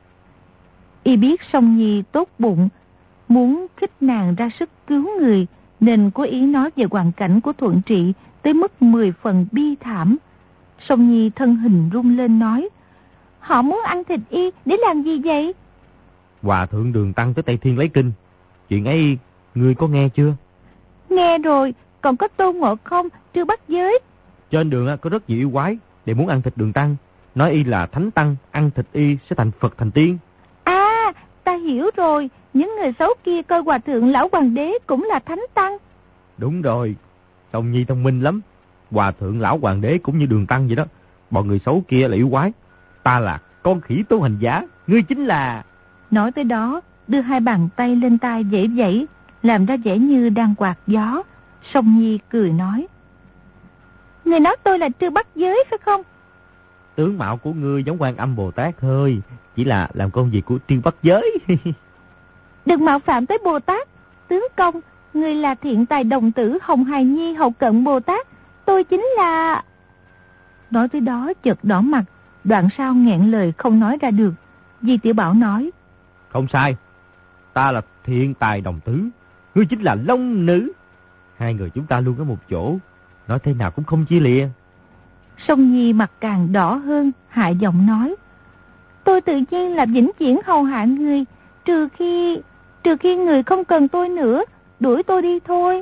Y biết Song Nhi tốt bụng, muốn khích nàng ra sức cứu người, nên có ý nói về hoàn cảnh của Thuận Trị tới mức mười phần bi thảm. Song Nhi thân hình rung lên nói: Họ muốn ăn thịt y để làm gì vậy? Hòa thượng Đường Tăng tới Tây Thiên lấy kinh. Chuyện ấy ngươi có nghe chưa? Nghe rồi, còn có Tôn Ngộ Không, Trư Bắt Giới. Trên đường có rất nhiều yêu quái để muốn ăn thịt Đường Tăng, nói y là thánh tăng, ăn thịt y sẽ thành Phật thành tiên. À, ta hiểu rồi, những người xấu kia coi hòa thượng lão hoàng đế cũng là thánh tăng. Đúng rồi, Song Nhi thông minh lắm. Hòa thượng lão hoàng đế cũng như Đường Tăng vậy đó. Bọn người xấu kia là yêu quái. Ta là con khỉ tu hành giả, ngươi chính là... Nói tới đó, đưa hai bàn tay lên tai vẫy vẫy, làm ra vẻ như đang quạt gió. Song Nhi cười nói: Người nói tôi là Trư Bắt Giới phải không? Tướng mạo của ngươi giống Quan Âm Bồ Tát thôi, chỉ là làm công việc của Trư Bắt Giới. Đừng mạo phạm tới Bồ Tát. Tướng công, ngươi là thiện tài đồng tử Hồng Hài Nhi hậu cận Bồ Tát. Tôi chính là... Nói tới đó chợt đỏ mặt, đoạn sau nghẹn lời không nói ra được. Di Tiểu Bảo nói: Không sai, ta là thiện tài đồng tử, ngươi chính là Long Nữ. Hai người chúng ta luôn ở một chỗ, nói thế nào cũng không chia lìa. Song Nhi mặt càng đỏ hơn, hạ giọng nói: Tôi tự nhiên là vĩnh viễn hầu hạ người, trừ khi trừ khi người không cần tôi nữa, đuổi tôi đi thôi.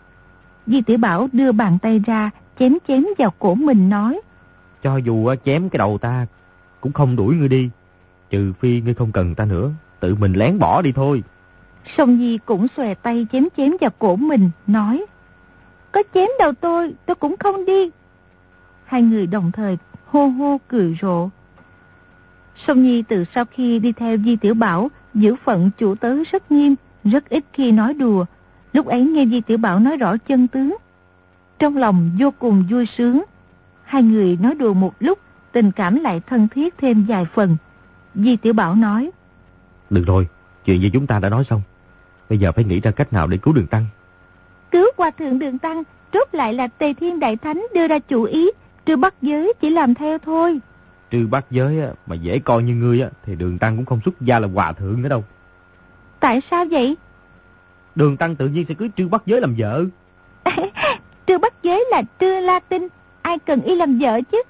Di Tiểu Bảo đưa bàn tay ra, chém chém vào cổ mình nói: Cho dù chém cái đầu ta cũng không đuổi ngươi đi, trừ phi ngươi không cần ta nữa, tự mình lén bỏ đi thôi. Song Nhi cũng xòe tay chém chém vào cổ mình, nói: Có chém đầu tôi, tôi cũng không đi. Hai người đồng thời hô hô cười rộ. Song Nhi từ sau khi đi theo Di Tiểu Bảo, giữ phận chủ tớ rất nghiêm, rất ít khi nói đùa. Lúc ấy nghe Di Tiểu Bảo nói rõ chân tướng, trong lòng vô cùng vui sướng. Hai người nói đùa một lúc, tình cảm lại thân thiết thêm vài phần. Di Tiểu Bảo nói: Được rồi, chuyện gì chúng ta đã nói xong, bây giờ phải nghĩ ra cách nào để cứu Đường Tăng. Cứu hòa thượng Đường Tăng, rốt lại là Tề Thiên Đại Thánh đưa ra chủ ý, Trư Bắt Giới chỉ làm theo thôi. Trư Bắt Giới mà dễ coi như ngươi thì Đường Tăng cũng không xuất gia làm hòa thượng nữa đâu. Tại sao vậy? Đường Tăng tự nhiên sẽ cưới Trư Bắt Giới làm vợ. Trư Bắt Giới là Trư La Tinh, ai cần y làm vợ chứ?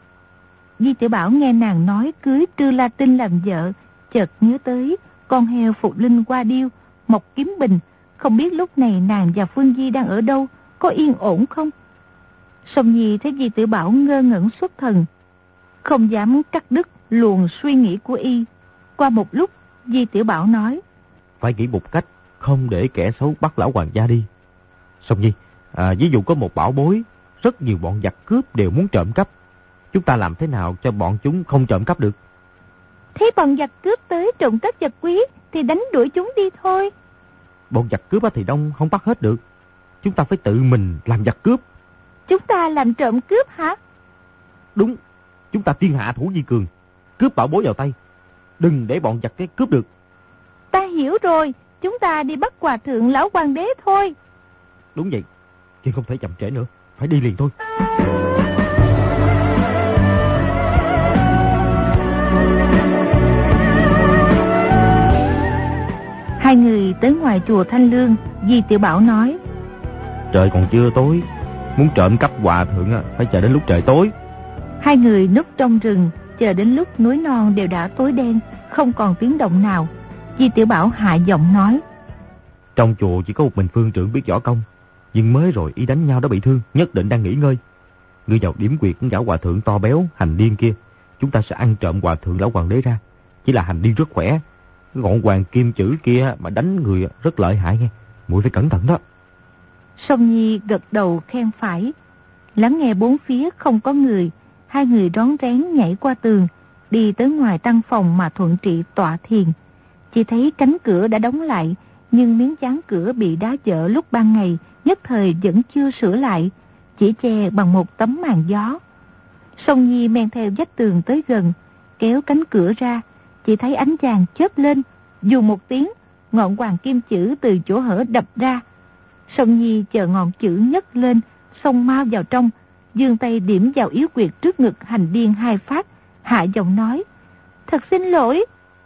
Di Tiểu Bảo nghe nàng nói cưới Trư La Tinh làm vợ, chợt nhớ tới con heo Phục Linh Hoa Điêu, Mộc Kiếm Bình, Không biết lúc này nàng và Phương Di đang ở đâu, có yên ổn không? Song Nhi thấy Di Tiểu Bảo ngơ ngẩn xuất thần, không dám cắt đứt luồng suy nghĩ của y. Qua một lúc, Di Tiểu Bảo nói: Phải nghĩ một cách không để kẻ xấu bắt lão hoàng gia đi. Song Nhi, à, ví dụ có một bảo bối, rất nhiều bọn giặc cướp đều muốn trộm cắp. Chúng ta làm thế nào cho bọn chúng không trộm cắp được? Thấy bọn giặc cướp tới trộm cắp vật quý thì đánh đuổi chúng đi thôi. Bọn giặc cướp thì đông không bắt hết được. Chúng ta phải tự mình làm giặc cướp. Chúng ta làm trộm cướp hả? Đúng, chúng ta thiên hạ thủ vi cường, cướp bảo bối vào tay, đừng để bọn giặc cái cướp được. Ta hiểu rồi, chúng ta đi bắt hòa thượng lão hoàng đế thôi. Đúng vậy, chuyện không thể chậm trễ nữa, phải đi liền thôi. Hai người tới ngoài chùa Thanh Lương, Di Tiểu Bảo nói: Trời còn chưa tối, muốn trộm cắp hòa thượng phải chờ đến lúc trời tối. Hai người núp trong rừng, chờ đến lúc núi non đều đã tối đen, không còn tiếng động nào. Di Tiểu Bảo hạ giọng nói: Trong chùa chỉ có một mình phương trưởng biết võ công, nhưng mới rồi y đánh nhau đã bị thương, nhất định đang nghỉ ngơi. Ngươi vào điểm quyệt gã hòa thượng to béo hành điên kia, chúng ta sẽ ăn trộm hòa thượng lão hoàng đế ra. Chỉ là hành điên rất khỏe, ngọn hoàng kim chữ kia mà đánh người rất lợi hại nghe, muội phải cẩn thận đó. Song Nhi gật đầu khen phải. Lắng nghe bốn phía không có người, hai người rón rén nhảy qua tường, đi tới ngoài tăng phòng mà Thuận Trị tọa thiền. Chỉ thấy cánh cửa đã đóng lại, nhưng miếng dán cửa bị đá vỡ lúc ban ngày nhất thời vẫn chưa sửa lại, chỉ che bằng một tấm màn gió. Song Nhi men theo vách tường tới gần, kéo cánh cửa ra, chỉ thấy ánh vàng chớp lên, dù một tiếng, ngọn hoàng kim chữ từ chỗ hở đập ra. Song Nhi chờ ngọn chữ nhấc lên, xông mau vào trong, giương tay điểm vào yếu quyệt trước ngực hành điên hai phát, hạ giọng nói: Thật xin lỗi.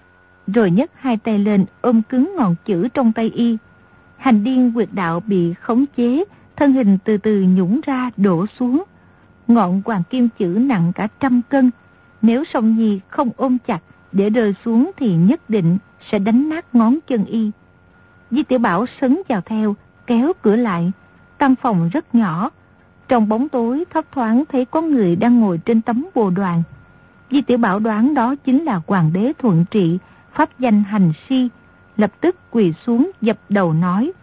Rồi nhấc hai tay lên ôm cứng ngọn chữ trong tay y. Hành điên quyệt đạo bị khống chế, thân hình từ từ nhũng ra đổ xuống. Ngọn hoàng kim chữ nặng cả trăm cân, nếu Song Nhi không ôm chặt để rơi xuống thì nhất định sẽ đánh nát ngón chân y. Di Tiểu Bảo sấn vào theo, kéo cửa lại. Căn phòng rất nhỏ, trong bóng tối thấp thoáng thấy có người đang ngồi trên tấm bồ đoàn. Di Tiểu Bảo đoán đó chính là hoàng đế Thuận Trị, pháp danh Hành Si, lập tức quỳ xuống dập đầu nói: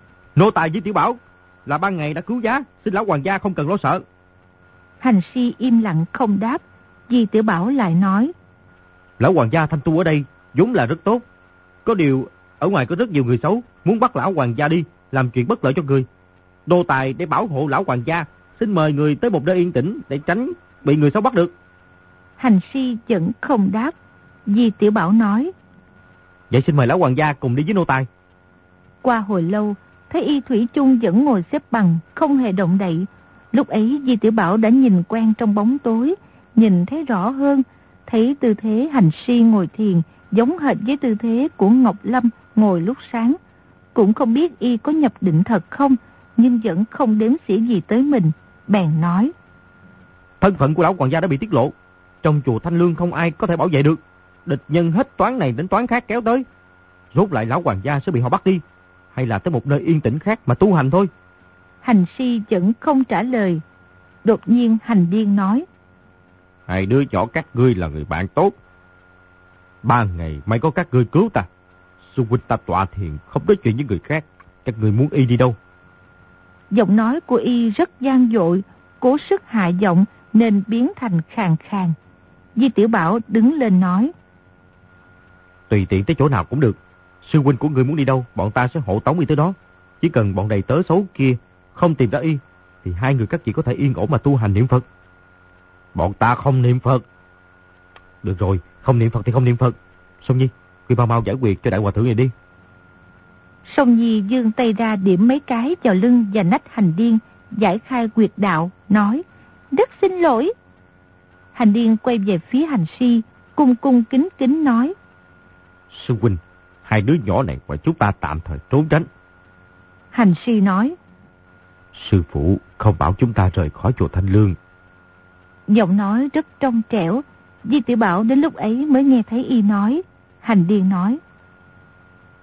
Nô tài Di Tiểu Bảo là ban ngày đã cứu giá, xin lão hoàng gia không cần lo sợ. Hành Si im lặng không đáp. Di Tiểu Bảo lại nói: Lão hoàng gia thanh tu ở đây vốn là rất tốt, có điều ở ngoài có rất nhiều người xấu muốn bắt lão hoàng gia đi, làm chuyện bất lợi cho người. Nô tài để bảo hộ lão hoàng gia, xin mời người tới một nơi yên tĩnh để tránh bị người xấu bắt được. Hành Si vẫn không đáp. Di Tiểu Bảo nói: Vậy xin mời lão hoàng gia cùng đi với nô tài. Qua hồi lâu, thấy y thủy chung vẫn ngồi xếp bằng, không hề động đậy. Lúc ấy Di Tiểu Bảo đã nhìn quen trong bóng tối, nhìn thấy rõ hơn, thấy tư thế Hành Si ngồi thiền giống hệt với tư thế của Ngọc Lâm ngồi lúc sáng. Cũng không biết y có nhập định thật không, nhưng vẫn không đếm xỉa gì tới mình, bèn nói: Thân phận của lão hoàng gia đã bị tiết lộ, trong chùa Thanh Lương không ai có thể bảo vệ được, địch nhân hết toán này đến toán khác kéo tới, rốt lại lão hoàng gia sẽ bị họ bắt đi, hay là tới một nơi yên tĩnh khác mà tu hành thôi. Hành Si vẫn không trả lời. Đột nhiên Hành Điên nói: Hai đứa nhỏ các ngươi là người bạn tốt, ba ngày may có các ngươi cứu ta. Sư huynh ta tọa thiền không nói chuyện với người khác, các ngươi muốn y đi đâu? Giọng nói của y rất gian dội, cố sức hạ giọng nên biến thành khàn khàn. Di Tiểu Bảo đứng lên nói: Tùy tiện tới chỗ nào cũng được, sư huynh của ngươi muốn đi đâu, bọn ta sẽ hộ tống y tới đó. Chỉ cần bọn đầy tớ xấu kia không tìm ra y, thì hai người các chị có thể yên ổn mà tu hành niệm Phật. Bọn ta không niệm Phật. Được rồi, không niệm Phật thì không niệm Phật. Song Nhi, ngươi mau mau giải quyết cho đại hòa thượng này đi. Song Nhi giương tay ra điểm mấy cái vào lưng và nách Hành Điên, giải khai quyệt đạo, nói: Rất xin lỗi. Hành Điên quay về phía Hành Si, cung cung kính kính nói: Sư huynh, hai đứa nhỏ này và chúng ta tạm thời trốn tránh. Hành Si nói: Sư phụ không bảo chúng ta rời khỏi chùa Thanh Lương. Giọng nói rất trong trẻo. Di Tiểu Bảo đến lúc ấy mới nghe thấy y nói. Hành Điên nói: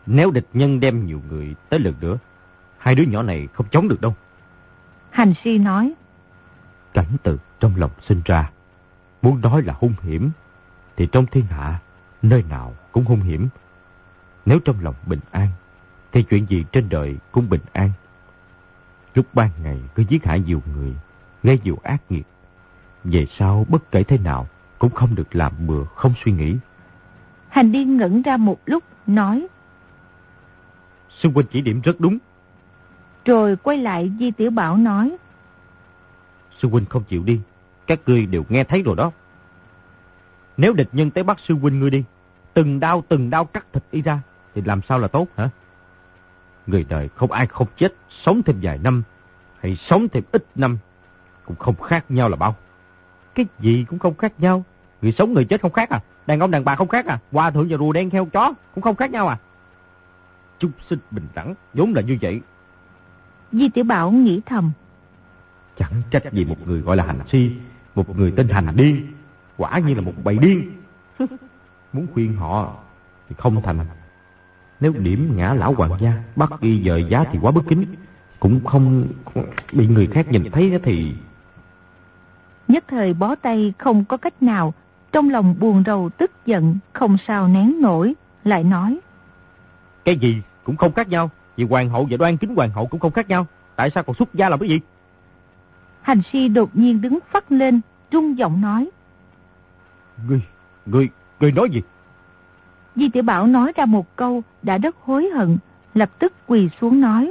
Nếu địch nhân đem nhiều người tới lần nữa, hai đứa nhỏ này không chống được đâu. Hành Si nói. Cảnh từ trong lòng sinh ra, muốn nói là hung hiểm, thì trong thiên hạ, nơi nào cũng hung hiểm. Nếu trong lòng bình an, thì chuyện gì trên đời cũng bình an. Lúc ban ngày cứ giết hại nhiều người, gây nhiều ác nghiệp, về sau bất kể thế nào cũng không được làm bừa không suy nghĩ. Hành Điên ngẩn ra một lúc, nói. Sư huynh chỉ điểm rất đúng. Rồi quay lại Di Tiểu Bảo nói. Sư huynh không chịu đi, các ngươi đều nghe thấy rồi đó. Nếu địch nhân tới bắt sư huynh ngươi đi, từng đao từng đao cắt thịt y ra, thì làm sao là tốt hả? Người đời không ai không chết, sống thêm vài năm, hay sống thêm ít năm, cũng không khác nhau là bao. Cái gì cũng không khác nhau. Người sống người chết không khác à? Đàn ông đàn bà không khác à? Hòa thượng và rùa đen heo chó cũng không khác nhau à? Chúng sinh bình đẳng, vốn là như vậy. Di Tiểu Bảo nghĩ thầm. Chẳng trách gì một người gọi là Hành Si, một người tên Hành Điên, quả như là một bầy điên. Muốn khuyên họ thì không thành. Nếu điểm ngã lão hoàng gia, bắt y dời giá thì quá bất kính, cũng không bị người khác nhìn thấy thì... Nhất thời bó tay không có cách nào, trong lòng buồn rầu tức giận, không sao nén nổi, lại nói. Cái gì cũng không khác nhau, vì hoàng hậu và đoan kính hoàng hậu cũng không khác nhau, tại sao còn xuất gia làm cái gì? Hành Si đột nhiên đứng phắt lên, rung giọng nói. Ngươi, ngươi, ngươi nói gì? Di Tiểu Bảo nói ra một câu đã rất hối hận, lập tức quỳ xuống nói.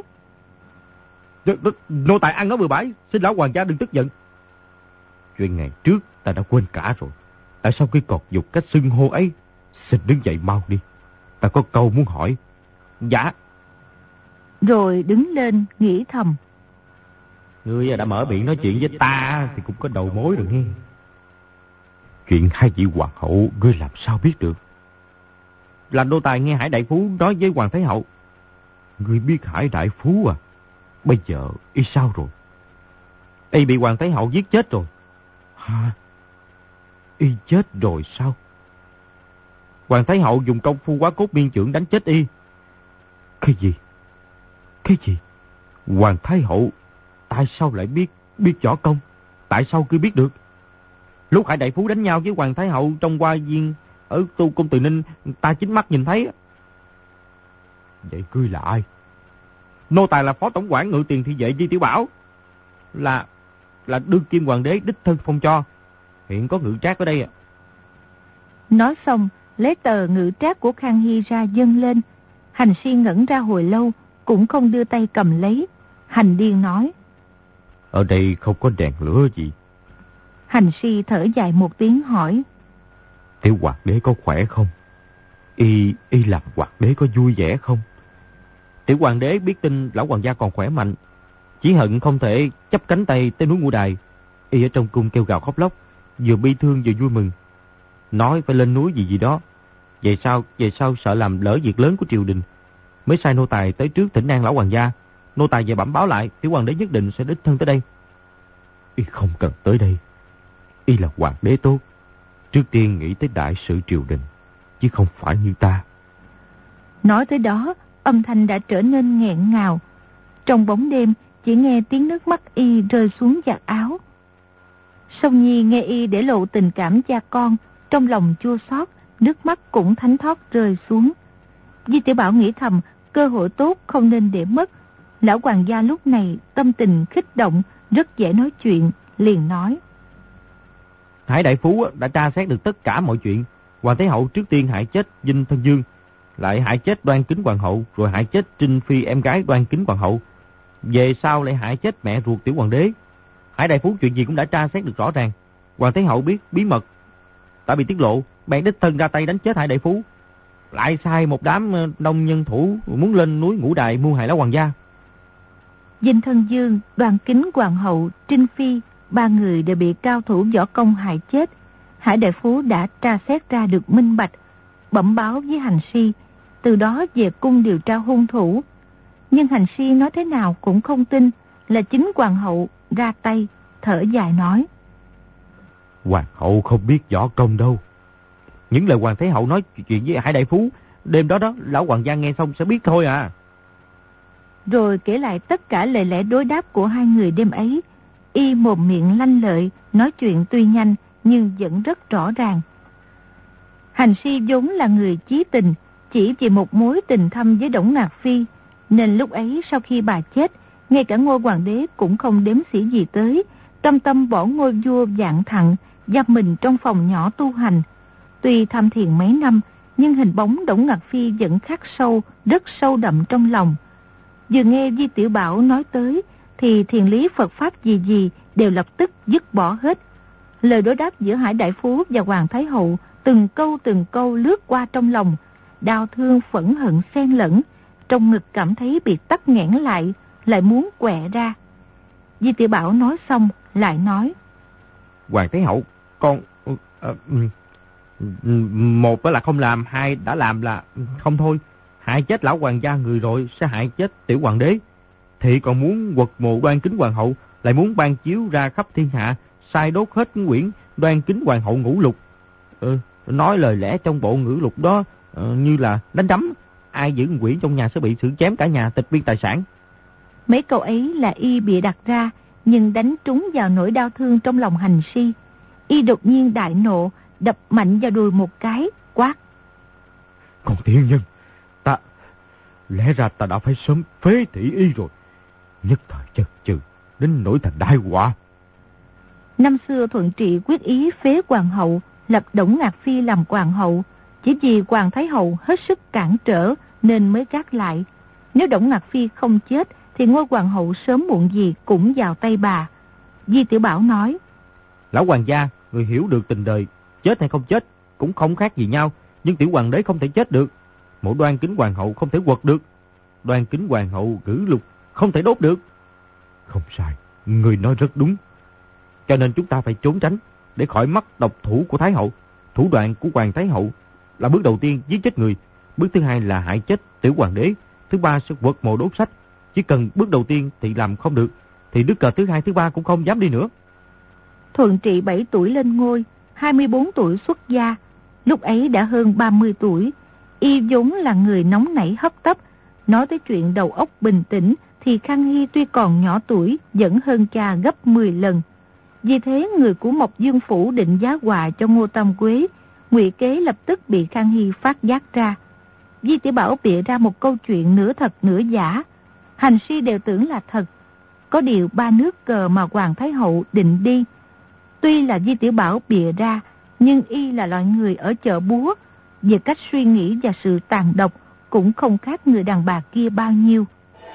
Nô tài ăn nói bừa bãi, xin lão hoàng gia đừng tức giận. Chuyện ngày trước ta đã quên cả rồi, tại sao cứ cột dục cách xưng hô ấy? Xin đứng dậy mau đi, ta có câu muốn hỏi. Dạ. Rồi đứng lên nghĩ thầm. Ngươi đã mở miệng nói chuyện với ta thì cũng có đầu mối rồi nghe. Chuyện hai vị hoàng hậu ngươi làm sao biết được? Là nô tài nghe Hải Đại Phú nói với Hoàng Thái Hậu. Ngươi biết Hải Đại Phú à? Bây giờ y sao rồi? Y bị Hoàng Thái Hậu giết chết rồi. Hả? Y chết rồi sao? Hoàng Thái Hậu dùng công phu Hóa Cốt Miên Chưởng đánh chết y. Cái gì? Cái gì? Hoàng Thái Hậu tại sao lại biết biết võ công? Tại sao cứ biết được? Lúc Hải Đại Phú đánh nhau với Hoàng Thái Hậu trong hoa viên ở Tu Công Từ Ninh, ta chính mắt nhìn thấy. Vậy ngươi là ai? Nô tài là phó tổng quản ngự tiền thị vệ Di Tiểu Bảo. Là là đương kim hoàng đế đích thân phong cho. Hiện có ngự trác ở đây à. Nói xong, lấy tờ ngự trác của Khang Hy ra dâng lên. Hành Si ngẩn ra hồi lâu, cũng không đưa tay cầm lấy. Hành Điên nói. Ở đây không có đèn lửa gì. Hành Si thở dài một tiếng hỏi. Tiểu hoàng đế có khỏe không? Y, y làm hoàng đế có vui vẻ không? Tiểu hoàng đế biết tin lão hoàng gia còn khỏe mạnh, chỉ hận không thể chắp cánh tay tới núi Ngũ Đài. Y ở trong cung kêu gào khóc lóc, vừa bi thương vừa vui mừng, nói phải lên núi gì gì đó. Về sau, về sau sợ làm lỡ việc lớn của triều đình, mới sai nô tài tới trước thỉnh an lão hoàng gia. Nô tài về bẩm báo lại, tiểu hoàng đế nhất định sẽ đích thân tới đây. Y không cần tới đây. Y là hoàng đế tốt, trước tiên nghĩ tới đại sự triều đình, chứ không phải như ta. Nói tới đó, âm thanh đã trở nên nghẹn ngào. Trong bóng đêm, chỉ nghe tiếng nước mắt y rơi xuống vạt áo. Song Nhi nghe y để lộ tình cảm cha con, trong lòng chua xót, nước mắt cũng thánh thót rơi xuống. Di Tiểu Bảo nghĩ thầm, cơ hội tốt không nên để mất. Lão hoàng gia lúc này tâm tình kích động, rất dễ nói chuyện, liền nói. Hải Đại Phú đã tra xét được tất cả mọi chuyện. Hoàng Thái Hậu trước tiên hại chết Dinh Thân Dương, lại hại chết Đoan Kính Hoàng hậu, rồi hại chết Trinh Phi em gái Đoan Kính Hoàng hậu. Về sau lại hại chết mẹ ruột tiểu hoàng đế. Hải Đại Phú chuyện gì cũng đã tra xét được rõ ràng. Hoàng Thái Hậu biết bí mật đã bị tiết lộ, bèn đích thân ra tay đánh chết Hải Đại Phú, lại sai một đám đông nhân thủ muốn lên núi Ngũ Đài mưu hại lão hoàng gia. Dinh Thân Dương, Đoan Kính Hoàng hậu, Trinh Phi, ba người đều bị cao thủ võ công hại chết. Hải Đại Phú đã tra xét ra được minh bạch, bẩm báo với Hành Si, từ đó về cung điều tra hung thủ. Nhưng Hành Si nói thế nào cũng không tin là chính hoàng hậu ra tay, thở dài nói. Hoàng hậu không biết võ công đâu. Những lời Hoàng Thái Hậu nói chuyện với Hải Đại Phú Đêm đó đó, lão quản gia nghe xong sẽ biết thôi à. Rồi kể lại tất cả lời lẽ đối đáp của hai người đêm ấy. Y mồm miệng lanh lợi, nói chuyện tuy nhanh nhưng vẫn rất rõ ràng. Hành Si vốn là người chí tình, chỉ vì một mối tình thâm với Đổng Ngạc Phi, nên lúc ấy sau khi bà chết, ngay cả Ngôi Hoàng đế cũng không đếm xỉa gì tới, tâm tâm bỏ ngôi vua vạn thặng, giam mình trong phòng nhỏ tu hành. Tuy tham thiền mấy năm, nhưng hình bóng Đổng Ngạc Phi vẫn khắc sâu, rất sâu đậm trong lòng. Vừa nghe Di Tiểu Bảo nói tới, thì thiền lý Phật Pháp gì gì đều lập tức dứt bỏ hết. Lời đối đáp giữa Hải Đại Phú và Hoàng Thái Hậu, từng câu từng câu lướt qua trong lòng, đau thương phẫn hận xen lẫn, trong ngực cảm thấy bị tắc nghẽn lại, lại muốn quẹ ra. Di Tiểu Bảo nói xong, lại nói: Hoàng Thái Hậu, con... Uh, uh, một là không làm, hai đã làm là không thôi. Hại chết lão hoàng gia người rồi, sẽ hại chết tiểu hoàng đế. Thì còn muốn quật mộ Đoan Kính Hoàng hậu, lại muốn ban chiếu ra khắp thiên hạ, sai đốt hết quyển Đoan Kính Hoàng hậu ngũ lục. Ừ, nói lời lẽ trong bộ ngữ lục đó uh, như là đánh đấm. Ai giữ quyển trong nhà sẽ bị xử chém cả nhà, tịch biên tài sản. Mấy câu ấy là y bịa đặt ra, nhưng đánh trúng vào nỗi đau thương trong lòng Hành Si. Y đột nhiên đại nộ, đập mạnh vào đùi một cái, quát: Còn tiên nhân, ta... Lẽ ra ta đã phải sớm phế thị y rồi. Nhất thời chần chừ, đến nỗi thành đại họa. Năm xưa Thuận Trị quyết ý phế hoàng hậu, lập Đổng Ngạc Phi làm hoàng hậu. Chỉ vì Hoàng Thái Hậu hết sức cản trở nên mới gác lại. Nếu Đổng Ngạc Phi không chết thì ngôi hoàng hậu sớm muộn gì cũng vào tay bà. Di Tiểu Bảo nói: Lão hoàng gia, người hiểu được tình đời, chết hay không chết cũng không khác gì nhau. Nhưng tiểu hoàng đế không thể chết được. Mộ Đoan Kính Hoàng hậu không thể quật được. Đoan Kính Hoàng hậu cử lục không thể đốt được. Không sai, người nói rất đúng. Cho nên chúng ta phải trốn tránh để khỏi mắc độc thủ của Thái hậu. Thủ đoạn của Hoàng Thái hậu là bước đầu tiên giết chết người, bước thứ hai là hại chết tiểu hoàng đế, thứ ba sẽ quật mộ đốt sách. Chỉ cần bước đầu tiên thì làm không được, thì đứt cờ thứ hai thứ ba cũng không dám đi nữa. Thuận Trị bảy tuổi lên ngôi, hai mươi bốn tuổi xuất gia. Lúc ấy đã hơn ba mươi tuổi. Y vốn là người nóng nảy hấp tấp. Nói tới chuyện đầu óc bình tĩnh thì Khang Hy tuy còn nhỏ tuổi vẫn hơn cha gấp mười lần. Vì thế người của Mộc Dương Phủ định giá quà cho Ngô Tam Quế, ngụy kế lập tức bị Khang Hy phát giác ra. Di Tiểu Bảo bịa ra một câu chuyện nửa thật nửa giả. Hành Si đều tưởng là thật. Có điều ba nước cờ mà Hoàng Thái Hậu định đi, tuy là Di Tiểu Bảo bịa ra, nhưng y là loại người ở chợ búa, về cách suy nghĩ và sự tàn độc cũng không khác người đàn bà kia bao nhiêu.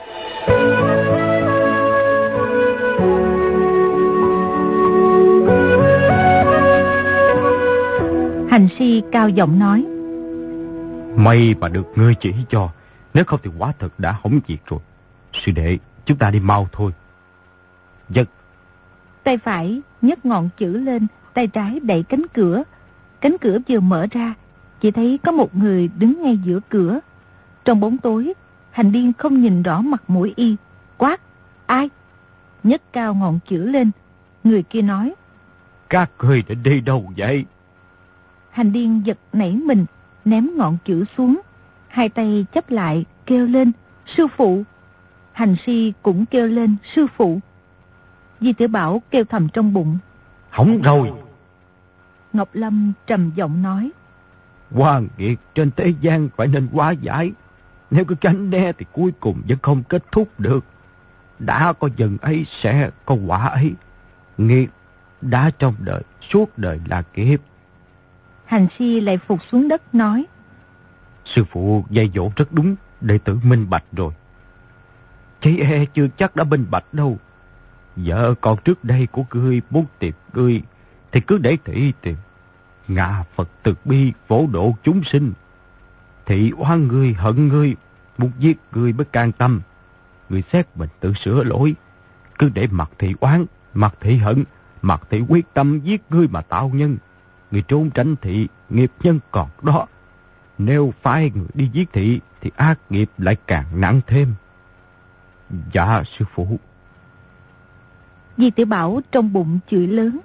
Hành Si cao giọng nói: May mà được ngươi chỉ cho, nếu không thì quả thật đã hỏng việc rồi. Sư đệ, chúng ta đi mau thôi. Giật. Tay phải nhấc ngọn chữ lên, tay trái đẩy cánh cửa. Cánh cửa vừa mở ra, chỉ thấy có một người đứng ngay giữa cửa. Trong bóng tối, Hành Điên không nhìn rõ mặt mũi y, quát: Ai? Nhấc cao ngọn chữ lên. Người kia nói: Các ngươi đã đi đâu vậy? Hành Điên giật nảy mình, ném ngọn chữ xuống, hai tay chắp lại kêu lên: Sư phụ! Hành Si cũng kêu lên: Sư phụ! Di Tiểu Bảo kêu thầm trong bụng: Hỏng rồi! Ngọc Lâm trầm giọng nói: Oan nghiệt trên thế gian phải nên hóa giải. Nếu cứ tránh né thì cuối cùng vẫn không kết thúc được. Đã có dần ấy sẽ có quả ấy. Nghiệt đã trong đời, suốt đời là kiếp. Hành Si lại phục xuống đất nói: Sư phụ dạy dỗ rất đúng, đệ tử minh bạch rồi. Chỉ e chưa chắc đã minh bạch đâu. Vợ còn trước đây của ngươi muốn tìm ngươi thì cứ để thị tìm. Ngạ Phật từ bi phổ độ chúng sinh. Thị oan ngươi hận ngươi, muốn giết ngươi mới can tâm. Ngươi xét mình tự sửa lỗi. Cứ để mặc thị oán, mặc thị hận, mặc thị quyết tâm giết ngươi mà tạo nhân. Ngươi trốn tránh thị, nghiệp nhân còn đó. Nếu phái người đi giết thị thì ác nghiệp lại càng nặng thêm. Dạ sư phụ. Di Tiểu Bảo trong bụng chửi lớn: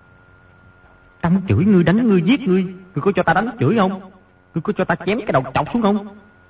Tao chửi ngươi, đánh ngươi, giết ngươi. Ngươi có cho ta đánh chửi không? Ngươi có cho ta chém cái đầu chọc xuống không?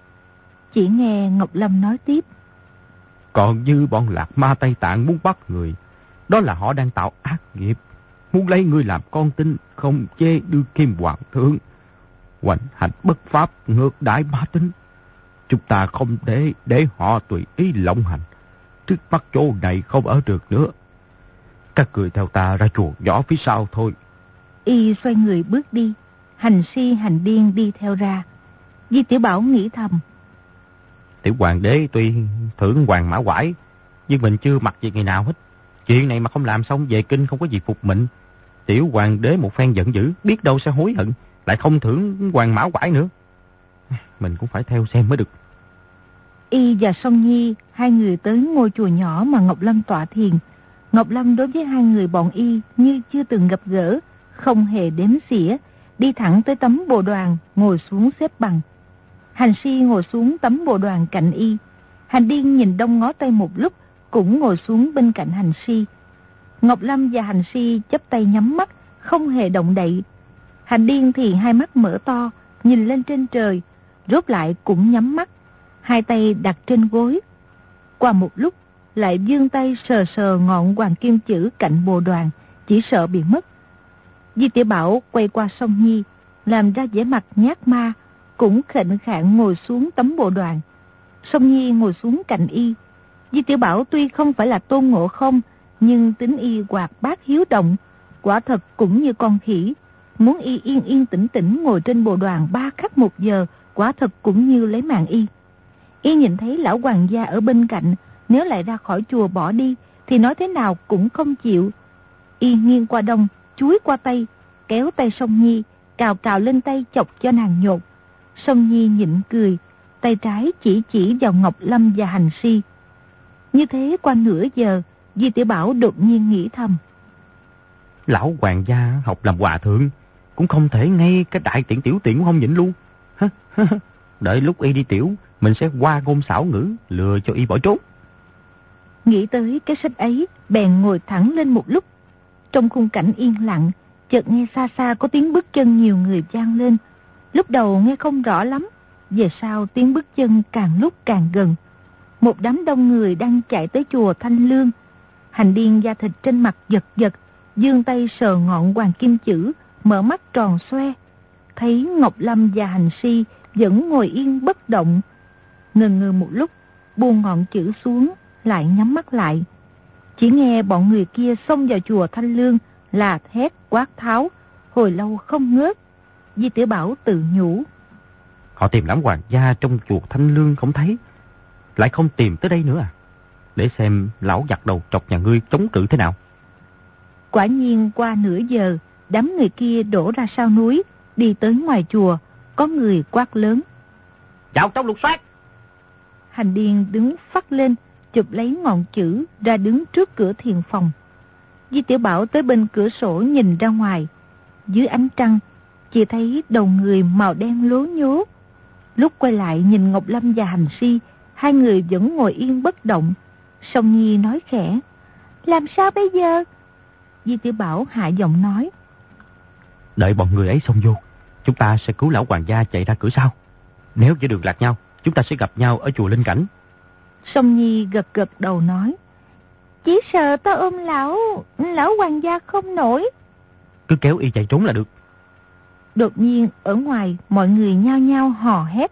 Chỉ nghe Ngọc Lâm nói tiếp. Còn như bọn Lạc Ma Tây Tạng muốn bắt người, đó là họ đang tạo ác nghiệp, muốn lấy ngươi làm con tin, không chê đưa kim hoàng thượng, hoành hành bất pháp, ngược đãi bá tính. Chúng ta không để để họ tùy ý lộng hành. Trước mắt chỗ này không ở được nữa. Các người theo ta ra chùa nhỏ phía sau thôi. Y xoay người bước đi. Hành si hành điên đi theo ra. Di Tiểu Bảo nghĩ thầm. Tiểu hoàng đế tuy thưởng hoàng mã quải, nhưng mình chưa mặc gì ngày nào hết. Chuyện này mà không làm xong về kinh không có gì phục mệnh. Tiểu hoàng đế một phen giận dữ, biết đâu sẽ hối hận, lại không thưởng hoàng mã quải nữa. Mình cũng phải theo xem mới được. Y và Song Nhi, hai người tới ngôi chùa nhỏ mà Ngọc Lâm tọa thiền. Ngọc Lâm đối với hai người bọn Y như chưa từng gặp gỡ, không hề đếm xỉa, đi thẳng tới tấm bồ đoàn, ngồi xuống xếp bằng. Hành si ngồi xuống tấm bồ đoàn cạnh Y. Hành điên nhìn đông ngó tây một lúc, cũng ngồi xuống bên cạnh hành si. Ngọc Lâm và hành si chắp tay nhắm mắt, không hề động đậy. Hành điên thì hai mắt mở to, nhìn lên trên trời, rốt lại cũng nhắm mắt, hai tay đặt trên gối. Qua một lúc, lại vươn tay sờ sờ ngọn hoàng kim chữ cạnh bồ đoàn, chỉ sợ bị mất. Di Tiểu Bảo quay qua Song Nhi, làm ra vẻ mặt nhát ma, cũng khệnh khạng ngồi xuống tấm bồ đoàn. Song Nhi ngồi xuống cạnh Y. Di Tiểu Bảo tuy không phải là Tôn Ngộ Không, nhưng tính Y hoạt bát hiếu động, quả thật cũng như con khỉ. Muốn Y yên yên tĩnh tĩnh ngồi trên bồ đoàn ba khắc một giờ, quả thật cũng như lấy mạng Y. Y nhìn thấy lão hoàng gia ở bên cạnh, nếu lại ra khỏi chùa bỏ đi, thì nói thế nào cũng không chịu. Y nghiêng qua đông, chúi qua tây, kéo tay Song Nhi, cào cào lên tay chọc cho nàng nhột. Song Nhi nhịn cười, tay trái chỉ chỉ vào Ngọc Lâm và hành si. Như thế qua nửa giờ, Di Tiểu Bảo đột nhiên nghĩ thầm. Lão hoàng gia học làm hòa thượng, cũng không thể ngay cái đại tiện tiểu tiện cũng không nhịn luôn. Đợi lúc Y đi tiểu, mình sẽ qua ngôn xảo ngữ, lừa cho Y bỏ trốn. Nghĩ tới cái sách ấy, bèn ngồi thẳng lên một lúc. Trong khung cảnh yên lặng, chợt nghe xa xa có tiếng bước chân nhiều người vang lên. Lúc đầu nghe không rõ lắm, về sau tiếng bước chân càng lúc càng gần. Một đám đông người đang chạy tới chùa Thanh Lương. Hành điên da thịt trên mặt giật giật, giương tay sờ ngọn hoàng kim chữ, mở mắt tròn xoe. Thấy Ngọc Lâm và hành si vẫn ngồi yên bất động. Ngần ngừ một lúc, buông ngọn chữ xuống, lại nhắm mắt lại. Chỉ nghe bọn người kia xông vào chùa Thanh Lương, là thét quát tháo, hồi lâu không ngớt. Di Tiểu Bảo tự nhủ. Họ tìm lão hoàng gia trong chùa Thanh Lương không thấy, lại không tìm tới đây nữa à? Để xem lão giặc đầu trọc nhà ngươi chống cự thế nào. Quả nhiên qua nửa giờ, đám người kia đổ ra sau núi, đi tới ngoài chùa, có người quát lớn. Vào trong lục soát! Hành điên đứng phắt lên, chụp lấy ngọn chữ ra đứng trước cửa thiền phòng. Di Tiểu Bảo tới bên cửa sổ nhìn ra ngoài. Dưới ánh trăng, chỉ thấy đầu người màu đen lố nhố. Lúc quay lại nhìn Ngọc Lâm và hành si, hai người vẫn ngồi yên bất động. Song Nhi nói khẽ. Làm sao bây giờ? Di Tiểu Bảo hạ giọng nói. Đợi bọn người ấy xông vô, chúng ta sẽ cứu lão hoàng gia chạy ra cửa sau. Nếu giữa đường lạc nhau, chúng ta sẽ gặp nhau ở chùa Linh Cảnh. Song Nhi gật gật đầu nói. Chỉ sợ ta ôm lão, lão hoàng gia không nổi. Cứ kéo Y chạy trốn là được. Đột nhiên ở ngoài mọi người nhao nhao hò hét.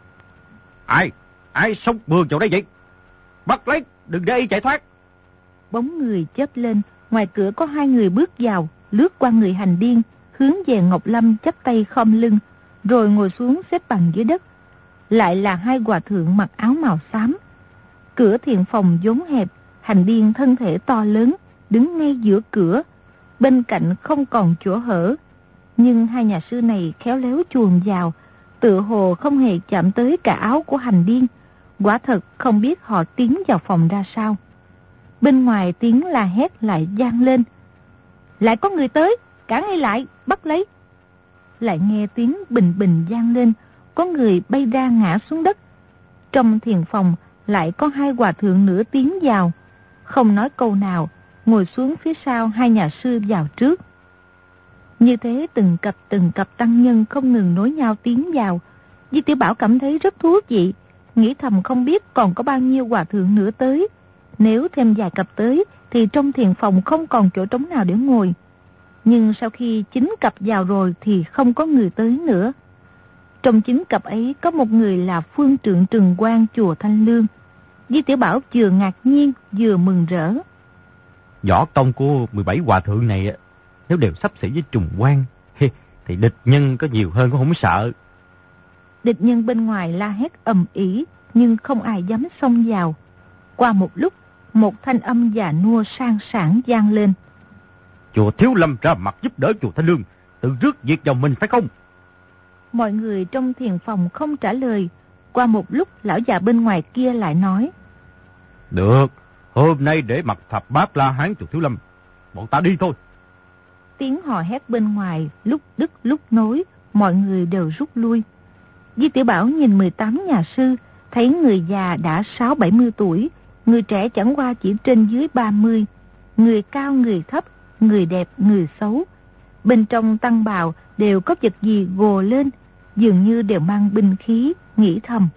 Ai, ai xông bừa vào đây vậy? Bắt lấy, đừng để Y chạy thoát. Bóng người chớp lên, ngoài cửa có hai người bước vào, lướt qua người hành điên, hướng về Ngọc Lâm chắp tay khom lưng, rồi ngồi xuống xếp bằng dưới đất. Lại là hai hòa thượng mặc áo màu xám. Cửa thiền phòng vốn hẹp, hành điên thân thể to lớn, đứng ngay giữa cửa, bên cạnh không còn chỗ hở. Nhưng hai nhà sư này khéo léo chuồn vào, tựa hồ không hề chạm tới cả áo của hành điên. Quả thật không biết họ tiến vào phòng ra sao. Bên ngoài tiếng la hét lại vang lên. Lại có người tới, cản ngay lại, bắt lấy. Lại nghe tiếng bình bình vang lên, có người bay ra ngã xuống đất. Trong thiền phòng lại có hai hòa thượng nửa tiến vào, không nói câu nào, ngồi xuống phía sau hai nhà sư vào trước. Như thế từng cặp từng cặp tăng nhân không ngừng nối nhau tiến vào. Di Tiểu Bảo cảm thấy rất thú vị, nghĩ thầm không biết còn có bao nhiêu hòa thượng nữa tới. Nếu thêm vài cặp tới thì trong thiền phòng không còn chỗ trống nào để ngồi. Nhưng sau khi chín cặp vào rồi thì không có người tới nữa. Trong chín cặp ấy có một người là phương trượng Trừng Quang chùa Thanh Lương. Di Tiểu Bảo vừa ngạc nhiên vừa mừng rỡ. Võ công của mười bảy hòa thượng này nếu đều xấp xỉ với Trùng Quang thì địch nhân có nhiều hơn cũng không sợ. Địch nhân bên ngoài la hét ầm ĩ nhưng không ai dám xông vào. Qua một lúc, một thanh âm già nua sang sảng vang lên. Chùa Thiếu Lâm ra mặt giúp đỡ chùa Thanh Lương, tự rước việc vào mình phải không? Mọi người trong thiền phòng không trả lời. Qua một lúc, lão già bên ngoài kia lại nói. Được, hôm nay để mặt thập bát La Hán chùa Thiếu Lâm, bọn ta đi thôi. Tiếng hò hét bên ngoài lúc đứt lúc nối, mọi người đều rút lui. Di Tiểu Bảo nhìn mười tám nhà sư, thấy người già đã sáu bảy mươi tuổi, người trẻ chẳng qua chỉ trên dưới ba mươi, người cao người thấp, người đẹp người xấu. Bên trong tăng bào đều có vật gì gồ lên, dường như đều mang binh khí, nghĩ thầm.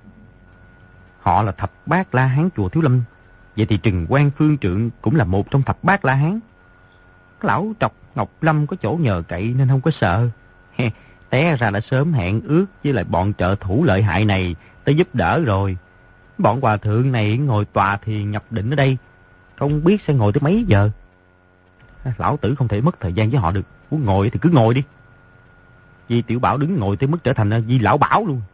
Họ là thập bát La Hán chùa Thiếu Lâm, vậy thì Trừng Quang Phương Trượng cũng là một trong thập bát La Hán. Lão trọc Ngọc Lâm có chỗ nhờ cậy nên không có sợ. Té ra đã sớm hẹn ước với lại bọn trợ thủ lợi hại này tới giúp đỡ rồi. Bọn hòa thượng này ngồi tòa thì nhập định ở đây, không biết sẽ ngồi tới mấy giờ. Lão tử không thể mất thời gian với họ được, muốn ngồi thì cứ ngồi đi. Di Tiểu Bảo đứng ngồi tới mức trở thành Di Lão Bảo luôn.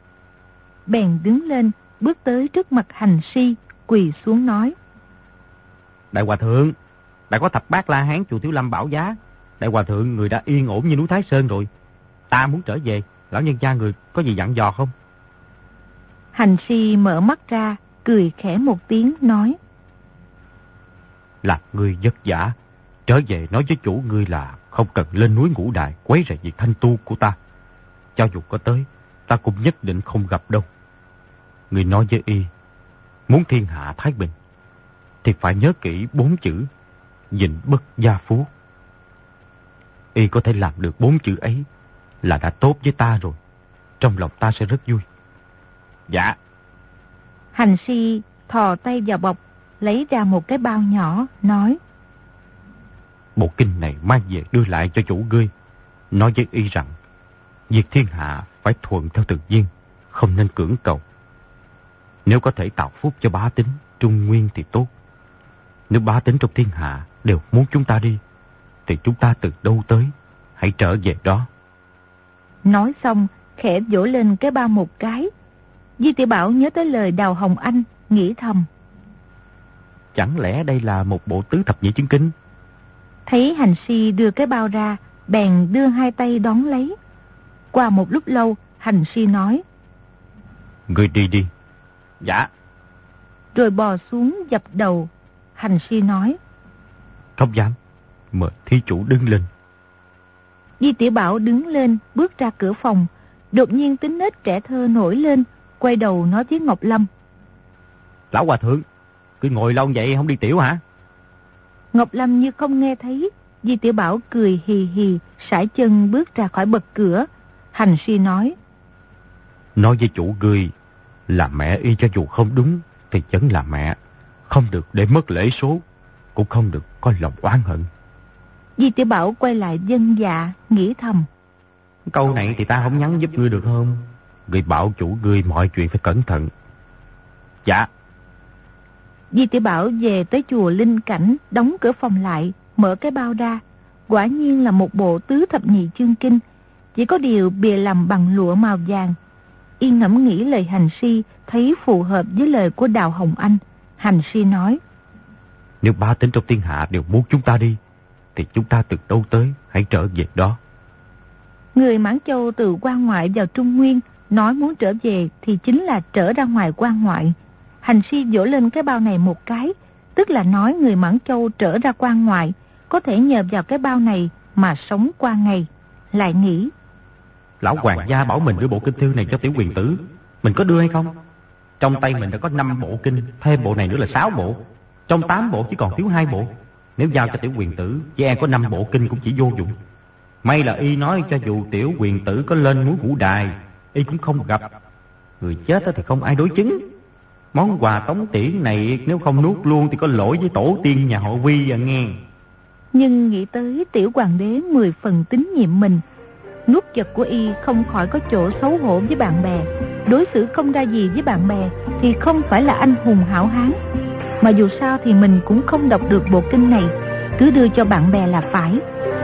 Bèn đứng lên, bước tới trước mặt hành si, quỳ xuống nói. Đại hòa thượng, đã có thập bát La Hán chùa Thiếu Lâm bảo giá. Đại hòa thượng người đã yên ổn như núi Thái Sơn rồi. Ta muốn trở về, lão nhân gia người có gì dặn dò không? Hành si mở mắt ra, cười khẽ một tiếng nói. Là người vất vả, trở về nói với chủ ngươi là không cần lên núi Ngũ Đài quấy rầy việc thanh tu của ta. Cho dù có tới, ta cũng nhất định không gặp đâu. Người nói với y, muốn thiên hạ thái bình, thì phải nhớ kỹ bốn chữ, vịnh bất gia phú. Y có thể làm được bốn chữ ấy là đã tốt với ta rồi. Trong lòng ta sẽ rất vui. Dạ. Hành si thò tay vào bọc, lấy ra một cái bao nhỏ, nói. Bộ kinh này mang về đưa lại cho chủ ngươi. Nói với y rằng, việc thiên hạ phải thuận theo tự nhiên, không nên cưỡng cầu. Nếu có thể tạo phúc cho bá tính, trung nguyên thì tốt. Nếu bá tính trong thiên hạ đều muốn chúng ta đi, thì chúng ta từ đâu tới, hãy trở về đó. Nói xong, khẽ vỗ lên cái bao một cái. Di Tiểu Bảo nhớ tới lời Đào Hồng Anh, nghĩ thầm. Chẳng lẽ đây là một bộ tứ thập nhị chứng kinh? Thấy hành si đưa cái bao ra, bèn đưa hai tay đón lấy. Qua một lúc lâu, hành si nói. Ngươi đi đi. Dạ. Rồi bò xuống dập đầu. Hành si nói. Không dám. Mời thí chủ đứng lên. Di Tiểu Bảo đứng lên, bước ra cửa phòng. Đột nhiên tính nết trẻ thơ nổi lên, quay đầu nói với Ngọc Lâm. Lão hòa thượng, cứ ngồi lâu vậy không đi tiểu hả? Ngọc Lâm như không nghe thấy. Di Tiểu Bảo cười hì hì, sải chân bước ra khỏi bậc cửa. Hành si nói. Nói với chủ ngươi là mẹ y cho dù không đúng thì vẫn là mẹ. Không được để mất lễ số, cũng không được có lòng oán hận. Di Tiểu Bảo quay lại dân dạ, nghĩ thầm. Câu này thì ta không nhắn giúp ngươi được không? Ngươi bảo chủ ngươi mọi chuyện phải cẩn thận. Dạ. Di Tiểu Bảo về tới chùa Linh Cảnh, đóng cửa phòng lại, mở cái bao ra. Quả nhiên là một bộ tứ thập nhị chương kinh, chỉ có điều bìa làm bằng lụa màu vàng. Y ngẫm nghĩ lời hành si, thấy phù hợp với lời của Đào Hồng Anh. Hành si nói. Nếu bá tính trong thiên hạ đều muốn chúng ta đi, thì chúng ta từ đâu tới, hãy trở về đó. Người Mãn Châu từ quan ngoại vào Trung Nguyên, nói muốn trở về thì chính là trở ra ngoài quan ngoại. Hành si vỗ lên cái bao này một cái, tức là nói người Mãn Châu trở ra quan ngoại, có thể nhờ vào cái bao này mà sống qua ngày. Lại nghĩ. Lão hoàng gia bảo mình đưa bộ kinh thư này cho tiểu quyền tử, mình có đưa hay không? Trong tay mình đã có năm bộ kinh, thêm bộ này nữa là sáu bộ. Trong tám bộ chỉ còn thiếu hai bộ. Nếu giao cho tiểu quyền tử, với em có năm bộ kinh cũng chỉ vô dụng. May là y nói cho dù tiểu quyền tử có lên núi Ngũ Đài, y cũng không gặp. Người chết thì không ai đối chứng. Món quà tống tiễn này nếu không nuốt luôn thì có lỗi với tổ tiên nhà họ Vi à nghe. Nhưng nghĩ tới tiểu hoàng đế mười phần tín nhiệm mình, nuốt vật của y không khỏi có chỗ xấu hổ với bạn bè. Đối xử không ra gì với bạn bè thì không phải là anh hùng hảo hán. Mà dù sao thì mình cũng không đọc được bộ kinh này, cứ đưa cho bạn bè là phải.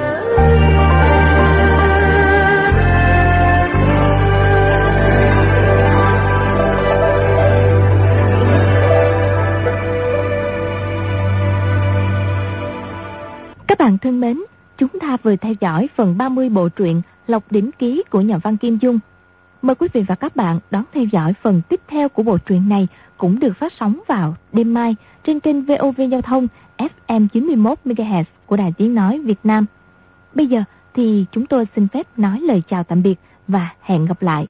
Các bạn thân mến, chúng ta vừa theo dõi phần ba mươi bộ truyện Lộc Đỉnh Ký của nhà văn Kim Dung. Mời quý vị và các bạn đón theo dõi phần tiếp theo của bộ truyện này, cũng được phát sóng vào đêm mai trên kênh vê o vê Giao thông ép em chín mươi mốt mê ga héc của Đài Tiếng Nói Việt Nam. Bây giờ thì chúng tôi xin phép nói lời chào tạm biệt và hẹn gặp lại.